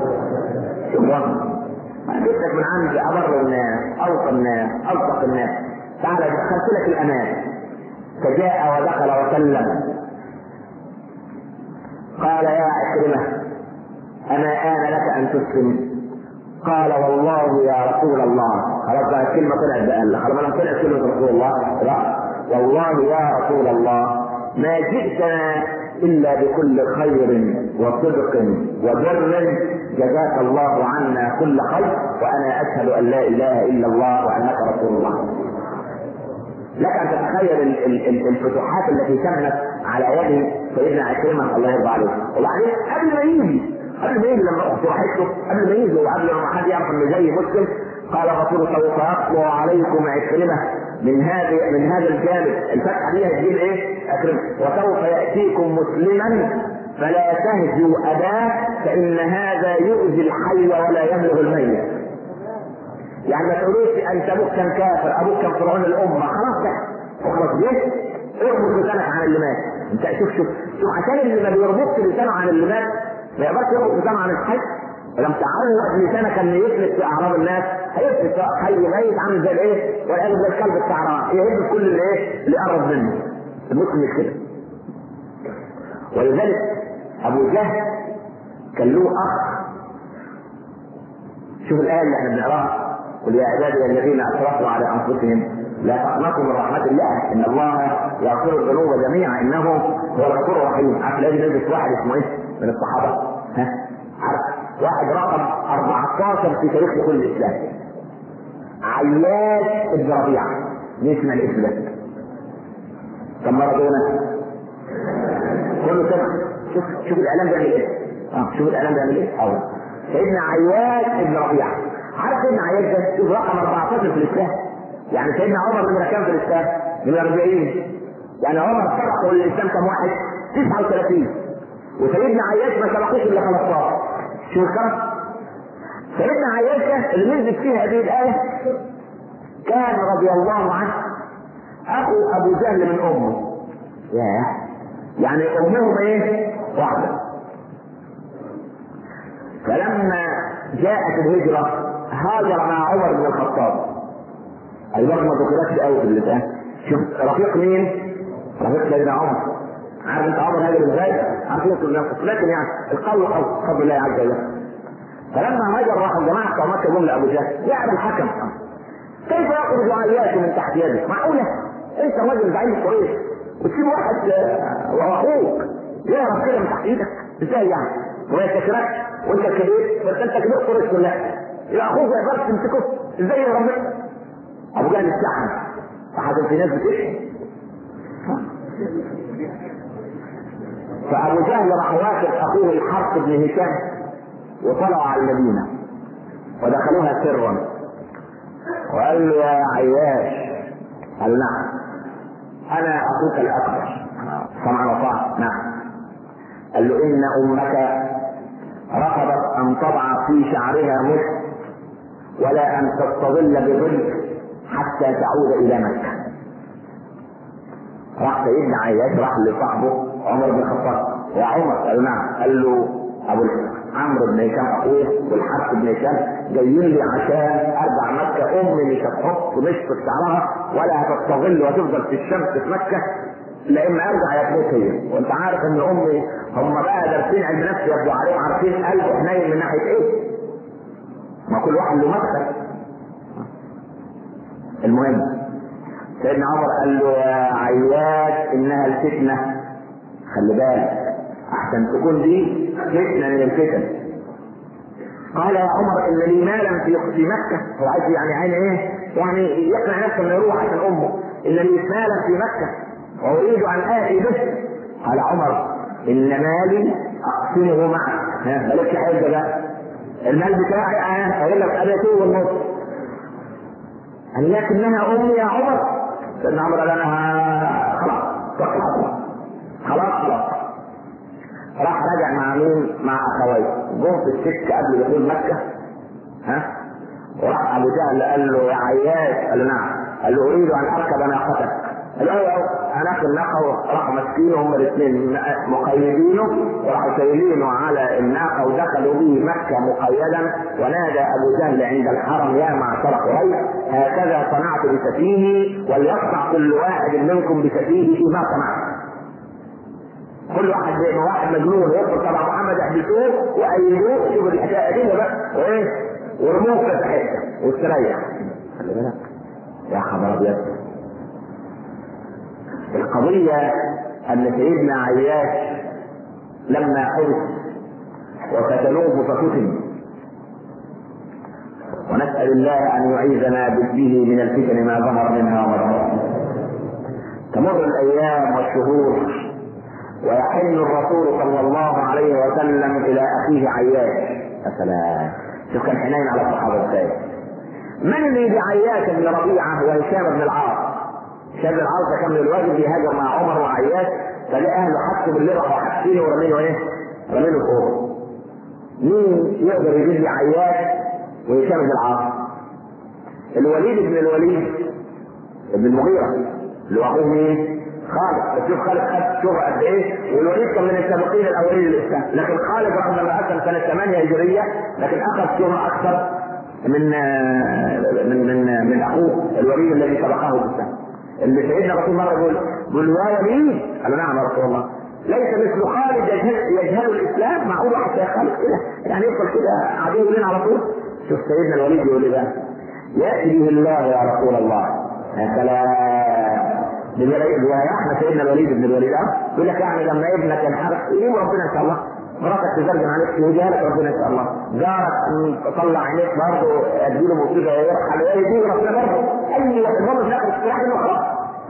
[SPEAKER 1] جئتك من عند أبر الناس أوفى الناس أصدق الناس، تعالى دخلت لك الأمان. فجاء ودخل وسلم. قال يا عكرمة أما آن لك أن تسلم؟ قال والله يا رسول الله. خلاص بقى الكلمة طلعت بقى، خلاص ما طلعت كلمة رسول الله، لا والله يا رسول الله ما جئتنا إلا بكل خير وصدق وبر، جزاك الله عنا كل خير وأنا أشهد أن لا إله إلا الله وأنك رسول الله. لك أن تتخيل الفتوحات التي تمت على يد سيدنا عكرمة الله يرضى عليه. وبعدين قبل ما يجي لما أخته راحته قبل ما يجي وقبل ما حد يعرف إنه جاي مسلم قال الرسول سوف يطلع عليكم عكرمة من هذا الجانب، الفتحة دي هتجيب ايه؟ عكرمة. وسوف يأتيكم مسلما فلا تهجوا أباه فإن هذا يؤذي الحي ولا يبلغ الميت. يعني ما تقولوش أنت أبوك كان كافر، أبوك كان فرعون الأمة، خلاص ده وخلاص جه اربط لسانك عن اللي مات. انت شوف عشان اللي ما بيربطش لسانه عن اللي مات ما يقدرش يربط لسانه عن الحي. ولم تعود لسانك ان يفلت في اعراض الناس، هيفلت حي ميت عامل زي الايه؟ والعياذ بالله الكلب السعران يهد كل اللي قرب منه. المسلم كده. ولذلك ابو جهل كان له اخ. شوف الايه اللي احنا بنقراها قل يا عبادي الذين اسرفوا على انفسهم لا تقنطوا من رحمه الله ان الله يغفر الذنوب جميعا انه هو الغفور الرحيم. عارف لازم نجد واحد اسمه ايه من الصحابه؟ عارف واحد رقم 14 في تاريخ دخول الاسلام، عياش بن ربيعه. ليه اسمه الاسم ده؟ كم مره دونه كله سمع. شوف الاعلام بيعمل ايه. شوف الاعلام بيعمل ايه. سيدنا عياش بن ربيعه. عارف سيدنا عياش ده؟ شوف رقم 14 في الاسلام. يعني سيدنا عمر نمره كام في الاسلام؟ نمره 40. يعني عمر سبق الاسلام كم واحد؟ 39. وسيدنا عياش ما سبقوش الا 15. شو الكرم؟ سيدنا عياش اللي نزلت فيها هذه الآية كان رضي الله عنه أخو أبو جهل من أمه. يعني أمهم إيه؟ واحدة. فلما جاءت الهجرة هاجر مع عمر بن الخطاب. أيضا ما ذكرتش قوي في اللسان. شوف رفيق مين؟ رفيق سيدنا عمر. عارف انت عمر هاجر ازاي؟ عارفين كل الناس، لكن يعني القول قول الله عز وجل. فلما هاجر راحوا جماعه بتوع مكه جم لابو جهل يا ابا الحكم كيف يخرج عياش من تحت يدك؟ معقوله؟ انت راجل زعيم كويس وتسيب واحد واخوك يهرب كده من تحت ايدك؟ ازاي يعني؟ وما يستكرهش وانت كبير بس انت كبير قريش كلها يبقى اخوك ما يقدرش تمسكه ازاي يهرب منك؟ ابو جهل استحمل فحد في ناس بتشحن فابو جهل راح واخد اخوه الحارث بن هشام وطلعوا على المدينه ودخلوها سرا، وقال له يا عياش، قال نعم انا اخوك الاكبر، سمعا وطاعة، نعم. قال له ان امك رفضت ان تضع في شعرها مشط ولا ان تستظل بظل حتى تعود الى مكه. راح سيدنا عياش راح لصاحبه عمر بن الخطاب، يا عمر، قال نعم. قال له ابو عمرو بن هشام اخويا والحارث بن هشام جايين لي عشان ارجع مكه، امي مش هتحط مشط في شعرها ولا هتستظل وتفضل في الشمس في مكه، لا اما ارجع يا ابنتي هي. وانت عارف ان امي هم بقى دارسين علم نفس يبدو عليهم، عارفين قلبه حنين من ناحيه ايه، ما كل واحد له مكتب. المهم سيدنا عمر قال له يا عياش انها الفتنه، خلي بالك احسن تكون دي فتنه من الفتن. قال يا عمر ان لي مالا في مكه، هو عايز يعني عين ايه، يعني يقنع نفسه انه يروح عشان امه، ان لي مالا في مكه واريد ان اتي به. قال عمر ان مالي اقسمه معك، مالكش حاجه بقى، المال بتاعي اقول لك ابيته والنص. قال لكنها امي يا عمر. سيدنا عمر قال انا خلاص. راح رجع مع مين؟ مع اخويه، جم في السكه قبل دخول مكه، وراح ابو جهل قال له يا عياش، قال له نعم. قال له اريد ان اركب ناقتك. قال له انا في الناقه. راحوا ماسكينه هم الاثنين مقيدينه، وراحوا شايلينه على الناقه ودخلوا به مكه مقيدا. ونادى ابو جهل عند الحرم يا معشر قريش هكذا صنعت بسفيهي وليصنع كل واحد منكم بسفيهه فيما صنعت. كل واحد مجنون يدخل طبعا محمد يحبسوه وايدوه، شوف الحكايه دي وايه، ورموه في حته واستريح. خلي بالك يا خبر ابيض. القضيه ان سيدنا عياش لما حبس وفتنوه ففتن، ونسال الله ان يعيذنا به من الفتن ما ظهر منها وما بطن. تمر الايام والشهور ويحن الرسول صلى الله عليه وسلم الى اخيه عياش. يا سلام، شوف كان حنين على الصحابه ازاي. من اللي بعياش بن ربيعه وهشام بن العاص؟ هشام بن العاص ده كان من الواجب بيهاجر مع عمر وعياش، فجاء اهله حطوا بالليل وحاطينه ورمينه ايه؟ رمينه في اوضه. مين يقدر يجيب لي عياش وهشام بن العاص؟ الوليد بن الوليد ابن المغيره اللي هو اخوه مين؟ خالد. شوف خالد خد شهرة قد ايه، والوليد كان من السابقين الاولين للاسلام، لكن خالد رغم انه اسلم سنه 8 هجريه لكن اخذ شهرة اكثر من اخوه الوليد الذي سبقه بالاسلام. اللي سيدنا رسول الله يقول يا وليد، قال نعم يا رسول الله، ليس مثل خالد يجهل الاسلام. معقول واحد زي خالد كده يعني يدخل كده عدو لنا على طول؟ شوف سيدنا الوليد يقول ايه بقى، ياتي به الله يا رسول الله. يا سلام، احنا سيدنا الوليد بن الوليد يقول لك يعني لما ابنك ينحرق يجيب ربنا ان شاء الله، مراتك تزرجن عليك يجيها لك ربنا ان شاء الله، جارك طلع عينيك برضه اديله مصيبه يرحل يجيب ربنا برضه، اي واحد برضه في الاخر استراح منه خلاص.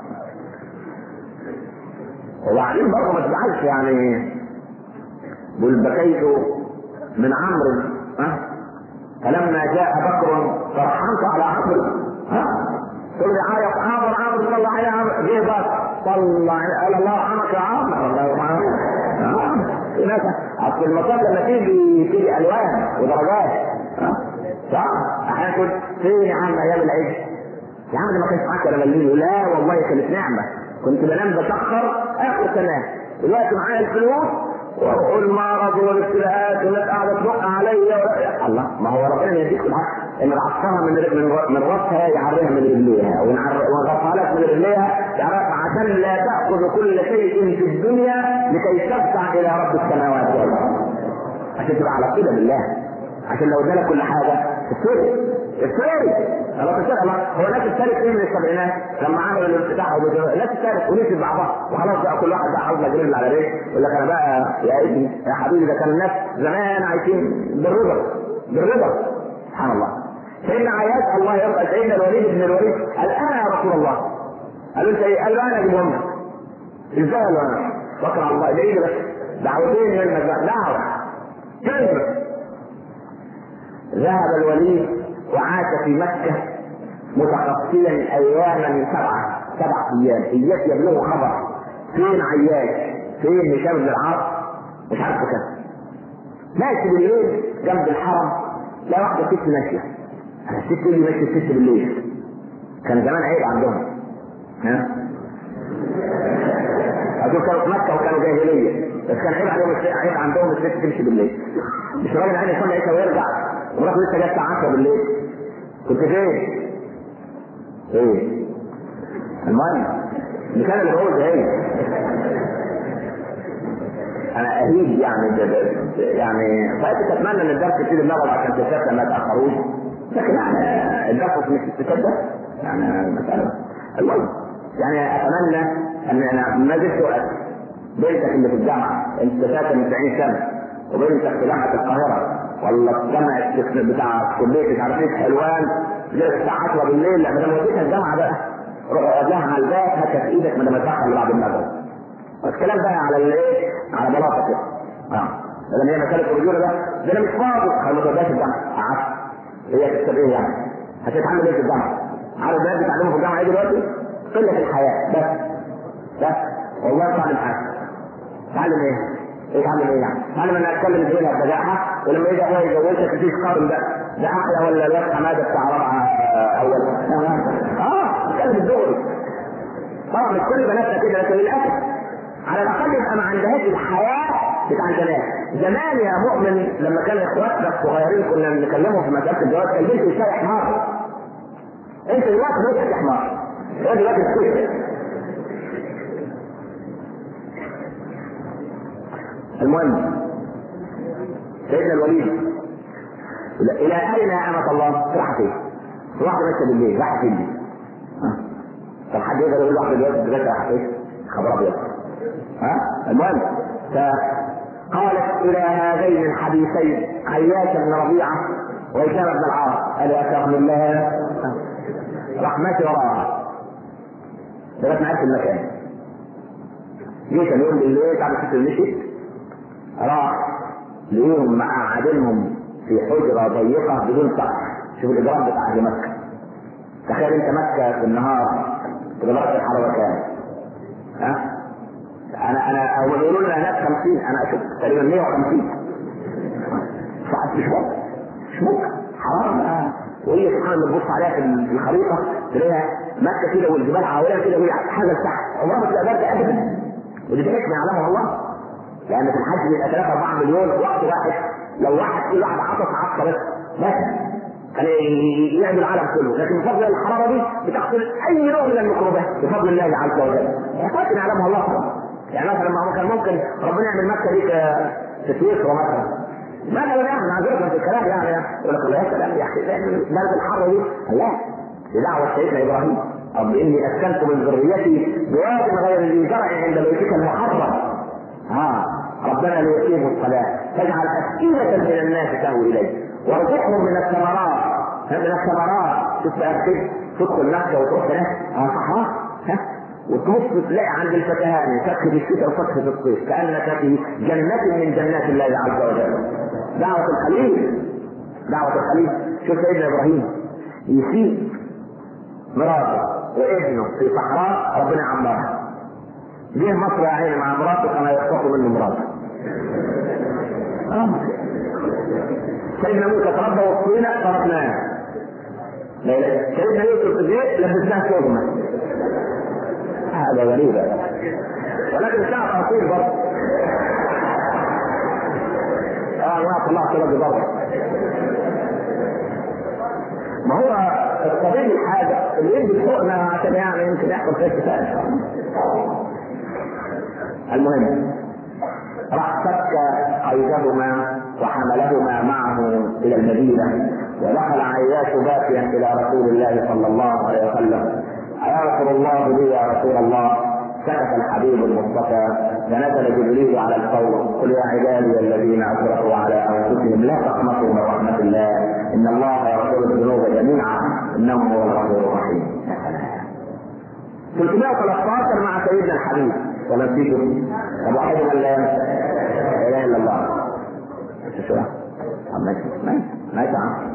[SPEAKER 1] وبعدين برضه ما تزعلش يعني، بقول بكيت من عمرو فلما جاء بكر فرحمت على عمرو تقول لي عايق عمرو طلع يا عمرو جه بكر طلع قال الله يرحمك يا عمرو الله يرحمك. ناس اصل المصاب لما تيجي الوان ودرجات صح. احيانا كنت فين يا عم ايام العيد يا عم ما كانش معاك ولا مليون؟ لا والله كانت نعمه، كنت بنام بتاخر اخر سنه دلوقتي معايا الفلوس والمرض والابتلاءات والناس قاعده تنق عليا الله. ما هو ربنا يديك الحق ان رعصها من راسها يعريها من رجليها ونغطها لك من رجليها يعرفها عشان لا تاخذ كل شيء في الدنيا لكي تدفع الى رب السماوات والارض، عشان تبقى على كده بالله، عشان لو ادالك كل حاجه السوري هو ناس الثالث ايه من السبعينات لما عملوا الافتتاح ناس الثالث ونسي بعضها وخلاص بقى كل واحد بقى عاوز يجري على رجل يقول لك انا بقى يا ابني يا حبيبي ده كان الناس زمان عايشين بالرضا سبحان الله. سيدنا عياش الله يرضى سيدنا الوليد بن الوليد قال انا يا رسول الله. قال له انت ايه؟ قال له انا اجيبهم لك. ازاي انا فكر على الله ليه بس دعوتين منك بقى دعوه كلمه. ذهب الوليد وعاش في مكه متقصيا اياما 7 ايام. اياك يبلغ خبر فين عياش فين هشام بن العاص مش عارف كده. ماشي بالليل جنب الحرم لا واحده ست ماشيه. انا الست اللي ماشيه الست بالليل كان زمان عيب عندهم. ها أقول كانوا في مكة وكانوا جاهلية بس كان عيب عليهم عيب عندهم الست تمشي بالليل. مش راجل عادي يصلي عشاء ويرجع ومراته لسه جايه الساعة 10 بالليل. كنت فين؟ ايه؟ المهم اللي كان اللي بقول ده ايه؟ انا اهيج يعني فأنت تتمنى ان الدرس يبتدي بلغة عشان تشوف ما تأخروش لكن يعني الدرس مش تتصدق يعني المسألة. المهم يعني اتمنى ان انا ما زلت بنتك اللي في الجامعه انت فاكر من 90 سنه وبنتك في جامعه القاهره ولا الجامعه بتاع كليه مش عارف ايه حلوان جت الساعه 10 بالليل لما وديتها الجامعه بقى روح اقعد لها على الباب هكا في ايدك ما تدخل بعد المغرب. الكلام بقى على الايه؟ على بلاطه كده. لما هي مساله الرجوله ده انا مش فاضي ما توديهاش الجامعه. قعدت هي تكتب ايه يعني؟ هتتعلم ايه في الجامعه؟ عارف البنات بيتعلموا في الجامعه ايه دلوقتي؟ قله الحياه بس والله تعلم حاجه. تعلم ايه؟ تعلم ايه يعني؟ تعلم ان اتكلم الدنيا بجاحه ولما يجي هو يجوزك مفيش قارن ده احلى ولا الواد حماده بتاع رابعه اول. اتكلم الدغري. طبعا مش كل بناتنا كده لكن للاسف على الاقل يبقى ما عندهاش الحياه بتاع زمان يا مؤمن لما كان اخواتنا الصغيرين كنا بنكلمهم في مساله الجواز كان بنت يشتري حمار. انت دلوقتي بنتك حمار. انت دلوقتي بتشتري. المهم سيدنا الوليد الى اين يا امة الله؟ راح فين؟ واحدة ماشية بالليل راح فين؟ طب حد يقدر يقول واحدة دلوقتي راح فين؟ خبر ابيض. المهم فقالت الى هذين الحديثين عياش بن ربيعة وهشام بن العاص الا تغني الله راح ماشي وراها لغايه ما عرف المكان. جيت اليوم بالليل بعد ست المشي راح لقيهم مع عادلهم في حجرة ضيقة بدون سقف. شوف الإجرام بتاع أهل مكة. تخيل أنت مكة في النهار درجة الحرارة كام؟ أنا هم بيقولوا لنا هناك 50 أنا أشوف تقريبا 150. صعب مش ممكن حرارة وهي سبحان الله تبص عليها في الخريطة تلاقيها مكة كده والجبال حواليها كده وهي حاجة تحت عمرها ما تبقى باردة أبدا. ودي حكمة يعلمها الله. لأن في الحج بيبقى 3-4 مليون وقت واحد لو كل واحد عطس بس كان يعمل العالم كله. لكن بفضل الحرارة دي بتقتل أي نوع من الميكروبات بفضل الله عز وجل. لكن يعلمها الله طبعا. يعني مثلا كان ممكن ربنا يعمل مكة دي في سويسرا مثلا يعني معذرة في الكلام يعني يقول لك لا كلام يا أخي درجة الحرارة دي لا بدعوة سيدنا إبراهيم رب إني أسكنت من ذريتي بواد غير ذي زرع عند بيتك المحرم ربنا ليقيموا الصلاة تجعل أفئدة من الناس تهوي إليه وارزقهم من الثمرات شوف بقى تدخل مكة وتروح هناك وتبص تلاقي عند الفكهاني فك في الشتاء وفك في الصيف كأنك في جنة من جنات الله عز وجل. دعوة الخليل شوف سيدنا إبراهيم يسيب مراته وابنه في صحراء ربنا عمرها. جه مصر يا عيني مع مراته كما يخطفوا منه مراته. سيدنا موسى تربى وصينا تركناه. سيدنا يوسف جه لبسناه تهمة. هذا غريبة ولكن شعب أصيل برضه. الله طلعت ربي برضه. ما هو الطبيب الحاجة اللي يدي الحقنة عشان يعني يمكن يحصل خير كفاية. المهم راح فك قيدهما وحملهما معه الى المدينة ودخل عياش باكيا الى رسول الله صلى الله عليه وسلم. أيغفر الله لي يا رسول الله؟ سكت الحبيب المصطفى فنزل جبريل على القوم قل يا عبادي الذين اسرفوا على انفسهم لا تقنطوا من رحمة الله ان الله يغفر الذنوب جميعا انه هو الغفور الرحيم. 313 مع سيدنا الحبيب ونسيته. طب واحد من لا اله الا الله. ماشي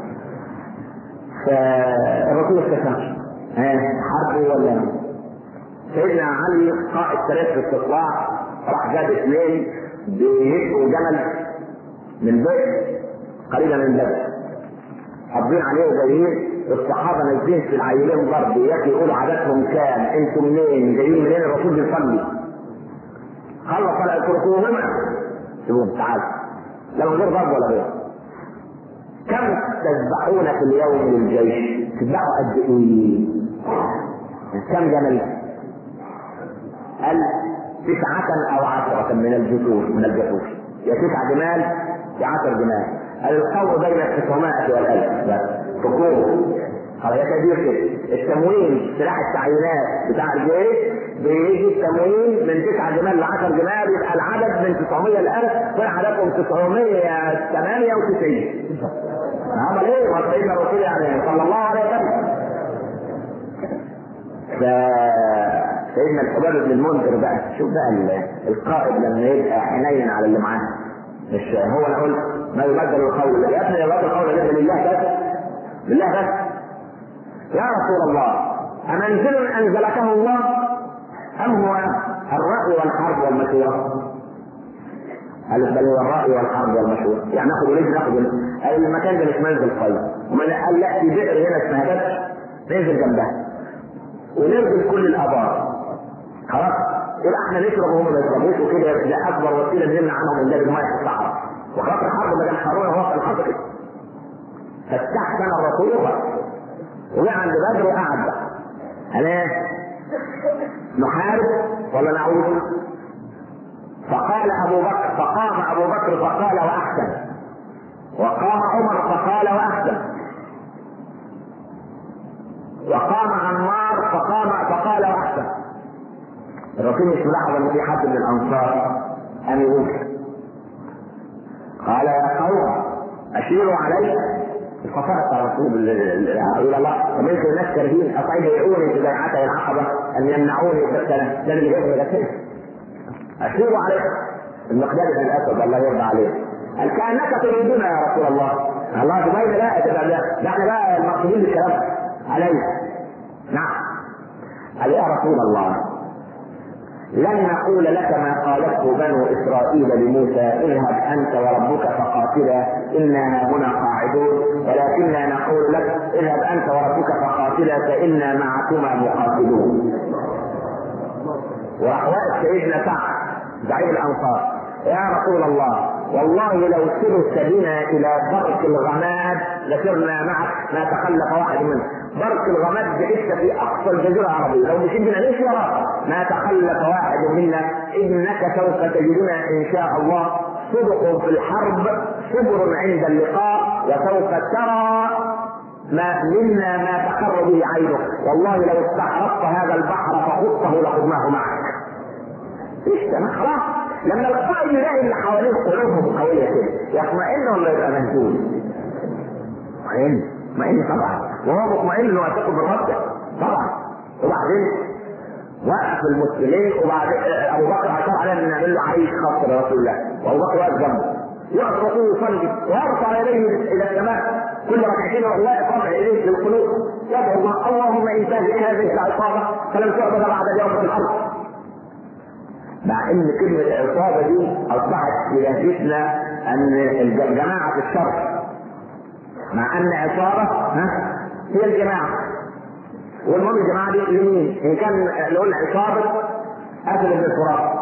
[SPEAKER 1] فالرسول استفهم حرب ولا سيدنا علي قائد سريع في الاستطلاع راح جاب اثنين بيهدوا جمل من بئر قريبا من بدر حاضرين عليه وجايين الصحابه نازلين في العيلين ضرب يقولوا عددهم كام انتم منين جايين منين الرسول بيصلي خلص طلع اتركوهما سيبوهم تعالوا لا من غير ضرب ولا غير. كم تذبحون في اليوم للجيش؟ تذبحوا قد ايه؟ كم جمل؟ قال 9 أو 10 من الجسور يا 9 جمال يا 10 جمال. قال القول بين 900 والألف بس فكوه خلاص يا كبير كده. التموين سلاح التعيينات بتاع الجيش بيجي التموين من 9 جمال ل 10 جمال يبقى العدد من 900 ل 1000 طلع عددهم 998. عمل ايه؟ ما سيدنا الرسول يعني صلى الله عليه وسلم. سيدنا الحباب بن المنذر بقى شوف بقى القائد لما يبقى حنين على اللي معاه مش هو انا قلت ما يبدل القول يا ابني يبدل القول لله بس لله بس. يا رسول الله أمنزل أنزلكه الله أم هو الرأي والحرب والمشورة؟ قال بل هو الرأي والحرب والمشورة. يعني ناخد المكان ده مش منزل خير ومن قال لا في بئر هنا اسمها بدر ننزل جنبها وننزل كل الآبار خلاص يبقى احنا نشرب وهم ما يشربوش وكده ده اكبر وسيله نمنع عنهم من الماء في الصحراء وخلاص الحرب ما دام حروها هو الحرب كده. فاستحسن الرسول وجاء عند بدر وقعد بقى انا نحارب ولا نعود؟ فقام ابو بكر فقال واحسن وقام عمر فقال واحسن وقام عمار فقال واحسن. الرسول مش ملاحظ ان في حد من الانصار ان يقول قال يا قوم اشيروا علي ففرق الرسول الى الله ومنكم الناس كارهين اصعد يعوني في بيعتي العقبه ان يمنعوني بالسنه لم يجبني لكن اشيروا علي. المقداد بن الاسود الله يرضى عليه قال كانك تريدنا يا رسول الله. الله تبين لا احنا بقى المقصودين بالكلام علي. نعم قال يا رسول الله لن نقول لك ما قالته بنو اسرائيل لموسى اذهب انت وربك فقاتلا انا هنا قاعدون ولكننا نقول لك اذهب انت وربك فقاتلا فانا معكما مقاتلون. وراح واقف سيدنا سعد زعيم الانصار يا رسول الله والله لو سرت بنا الى برك الغماد لسرنا معك ما تخلف واحد منه. برك الغماد بعثت في اقصى الجزيره العربيه لو مشينا نمشي وراك ما تخلف واحد منا انك سوف تجدنا ان شاء الله صدق في الحرب صبر عند اللقاء وسوف ترى ما منا ما تقر به عينك والله لو استحرقت هذا البحر فخطه لخذناه معك. ايش خلاص لما القائد يلاقي اللي حواليه قلوبهم قويه كده يطمئن ولا يبقى مهزوم؟ مطمئن طبعا وهو مطمئن انه يثق بالرب طبعا. وبعدين وقف المسلمين وبعدين ابو بكر اشار عليه ان نعمل له عيش خاص لرسول الله وابو بكر واقف جنبه يقف الرسول يصلي ويرفع يديه الى السماء كل ركعتين وهو واقف رفع يديه للقلوب يدعو الله اللهم ان تهلك هذه العصابه فلم تعبد بعد اليوم في الارض. مع ان كلمه العصابه دي اصبحت في لهجتنا ان جماعه الشر مع ان عصابه هي الجماعه والمهم الجماعه دي لمين؟ ان كان نقول عصابه اسد بن الفرات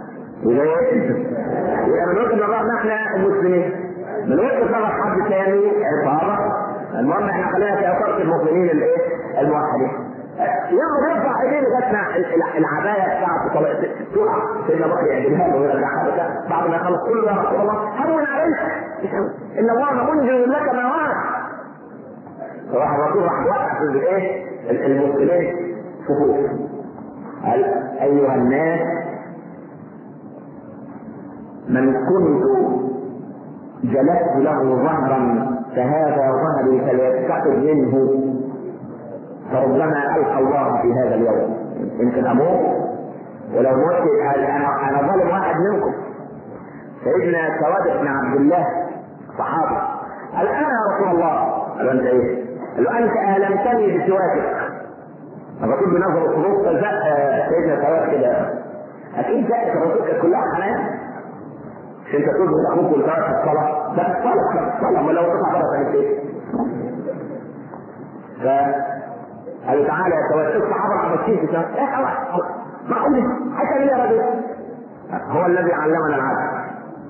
[SPEAKER 1] يبقى من وجهه نظرنا احنا المسلمين من وجهه نظر حد ثاني عصابه. المهم احنا خلينا في عصابه المؤمنين الموحدين. يرفع ايديه لغايه العبايه بتاعته تقع سيدنا بكر يعدلها له ويرجعها بعد ما يخلص كله يا رسول الله هون عليك ان الله منزل لك ما وعد. راح الرسول راح وقف الايه المسلمين صفوف قال ايها الناس من كنت جلست له ظهرا فهذا ظهري فليتخذ منه فربما القى الله في هذا اليوم. يمكن ابوه ولو مت انا ظالم واحد منكم. سيدنا سواد بن عبد الله صحابي قال انا يا رسول الله. قال انت ايه؟ قال له انت المتني بسواكك. الرسول بنظر الخروج فزق سيدنا سواد كده. اكيد زقت الرسول كلها حنان. مش انت تقول لاخوك وانت في الصلاه؟ ده الصلاه ما لو تطلع بره تعمل ايه؟ قال تعالى يا سواد الصحابه عباسيين كده ايه معقول حتى يا رجل هو الذي علمنا العدل.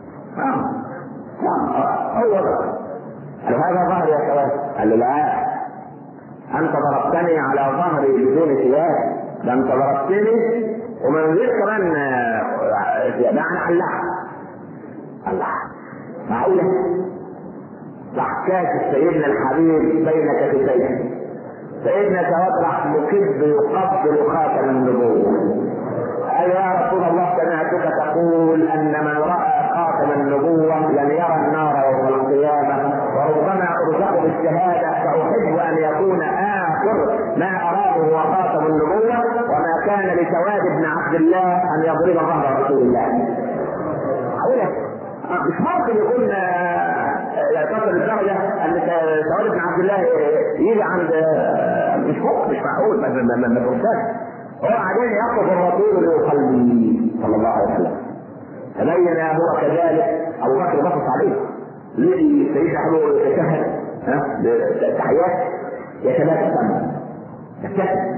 [SPEAKER 1] هو قال هذا ظهري يا سواد. قال له لا انت ضربتني على ظهري بدون ثياب. ده انت ضربتني ومن غير كمان ده انا علقها. الله معقوله؟ راح كاشف سيدنا الحبيب بين كتفيه. سيدنا سواد راح مكب يقبل خاتم النبوه. قال يا رسول الله سمعتك تقول ان من راى خاتم النبوه لن يرى النار يوم القيامه، وربما ارزق بالشهاده فاحب ان يكون اخر ما اراه هو خاتم النبوه، وما كان لسواد بن عبد الله ان يضرب ظهر رسول الله. مش ممكن يكون تصل الدرجه ان سواد بن عبد الله يجي عند مش معقول ما تنساش. هو بعدين يقف الرسول لقلبه صلى الله عليه وسلم. تبين هو كذلك ابو بكر بصص عليه لقي سيدنا ابو يتشهد بالتحيات يتبسم يبتسم.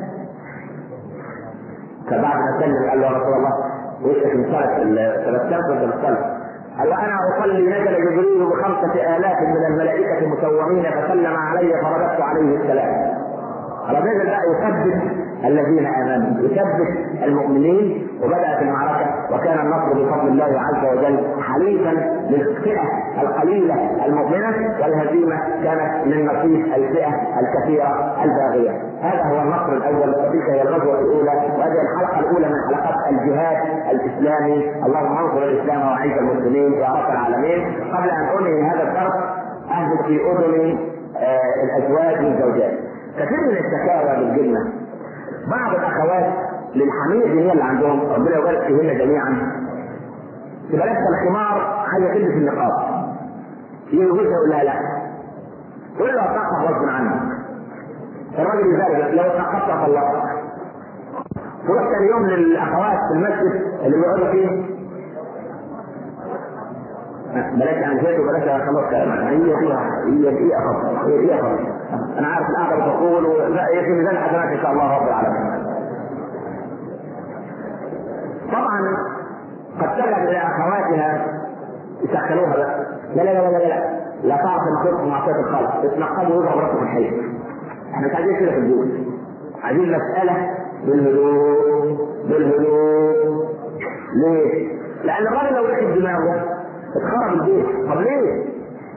[SPEAKER 1] فبعد ما سلم قال له يا رسول الله وشك من صلاه قال له انا اصلي نزل جبريل ب5,000 من الملائكه مسومين فسلم علي فرددت عليه السلام. على نزل بقى يثبت الذين امنوا يثبت المؤمنين. وبدات المعركه وكان النصر بفضل الله عز وجل حليفا للفئه القليله المؤمنه، والهزيمه كانت من نصيب الفئه الكثيره الباغيه. هذا هو النصر الاول. وتلك هي الغزوه الاولى، وهذه الحلقه الاولى من حلقات الجهاد الاسلامي. اللهم انصر الاسلام واعز المسلمين يا رب العالمين. قبل ان انهي هذا الدرس اهدف في اذن الازواج والزوجات. كثير من الشكاوى بالجنة بعض الاخوات للحمية الدينية اللي عندهم ربنا يبارك فيهن جميعا تبقى لابسه الخمار عايزه تلبس النقاب. يجي جوزها يقول لها لا، تقول له اطلقها غصب عنك. الراجل يزعل لو اتنقبت طلقتك. تروح ثاني يوم للاخوات في المسجد اللي بيقعدوا فيه بلاش عن زيت وبلاش خلاص هي دقيقة خلاص. انا عارف القعده بتقول لا في ميزان حسنات ان شاء الله رب العالمين. طبعا قد تلجأ الى اخواتها يسخنوها بقى لا لا لا لا لا لا تعرف المخلوق معصيه الخالق تتنقبوا ويضرب راسه في الحيط. احنا مش عايزين كده في البيوت، عايزين مساله بالهدوء. ليه؟ لان الراجل لو ركب دماغه اتخرب البيت. طب ليه؟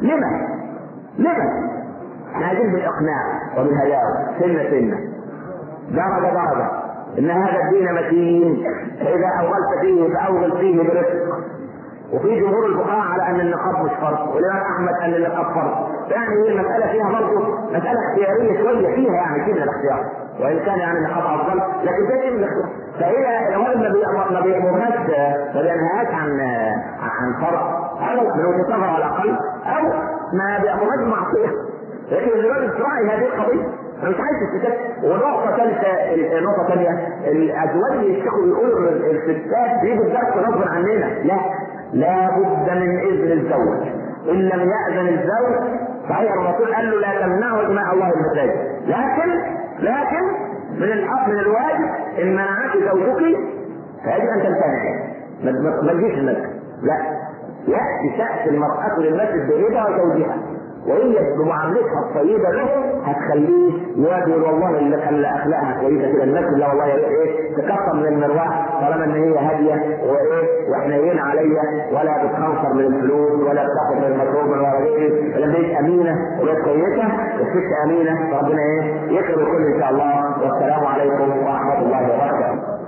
[SPEAKER 1] لما؟ احنا عايزين بالاقناع وبالهداوه سنه درجه ان هذا الدين متين، فاذا اوغلت فيه فاوغل فيه برفق. وفي جمهور الفقهاء على ان النقاب مش فرض، والامام احمد ان النقاب فرض. يعني هي المساله فيها برضه مساله اختياريه شويه فيها يعني كده الاختيار، وان كان يعني النقاب افضل لكن ده من الاختيار. فهي الراجل ما بيأمرهاش ما بينهاش عن فرض او من وجهه نظر على الاقل، او ما بيأمرهاش بمعصيه، لكن الراجل تراعي هذه القضيه. انا مش عايز الستات. ونقطه ثانيه الازواج يشتكوا يقولوا الستات بيجوا الدرس غصب عننا. لا بد من اذن الزوج. ان لم يأذن الزوج صحيح الرسول قال له لا تمنعوا دماء الله المساجد، لكن من الواجب ان منعك زوجك فيجب ان تمتنعي. ما تجيش المسجد، لا يأتي تأتي المرأة للمسجد برضا زوجها، وهي بمعاملتها الطيبه له هتخليه يقول والله اللي خلى اخلاقها كويسه كده المسجد لا والله تكسر من المروحه طالما ان هي هاديه وحنينه عليا ولا بتخنصر من الفلوس ولا بتاخد من المطلوب ولا لما بقت امينه وبقت كويسه الست امينه. ربنا يكرم الكل ان شاء الله. والسلام عليكم ورحمه الله وبركاته.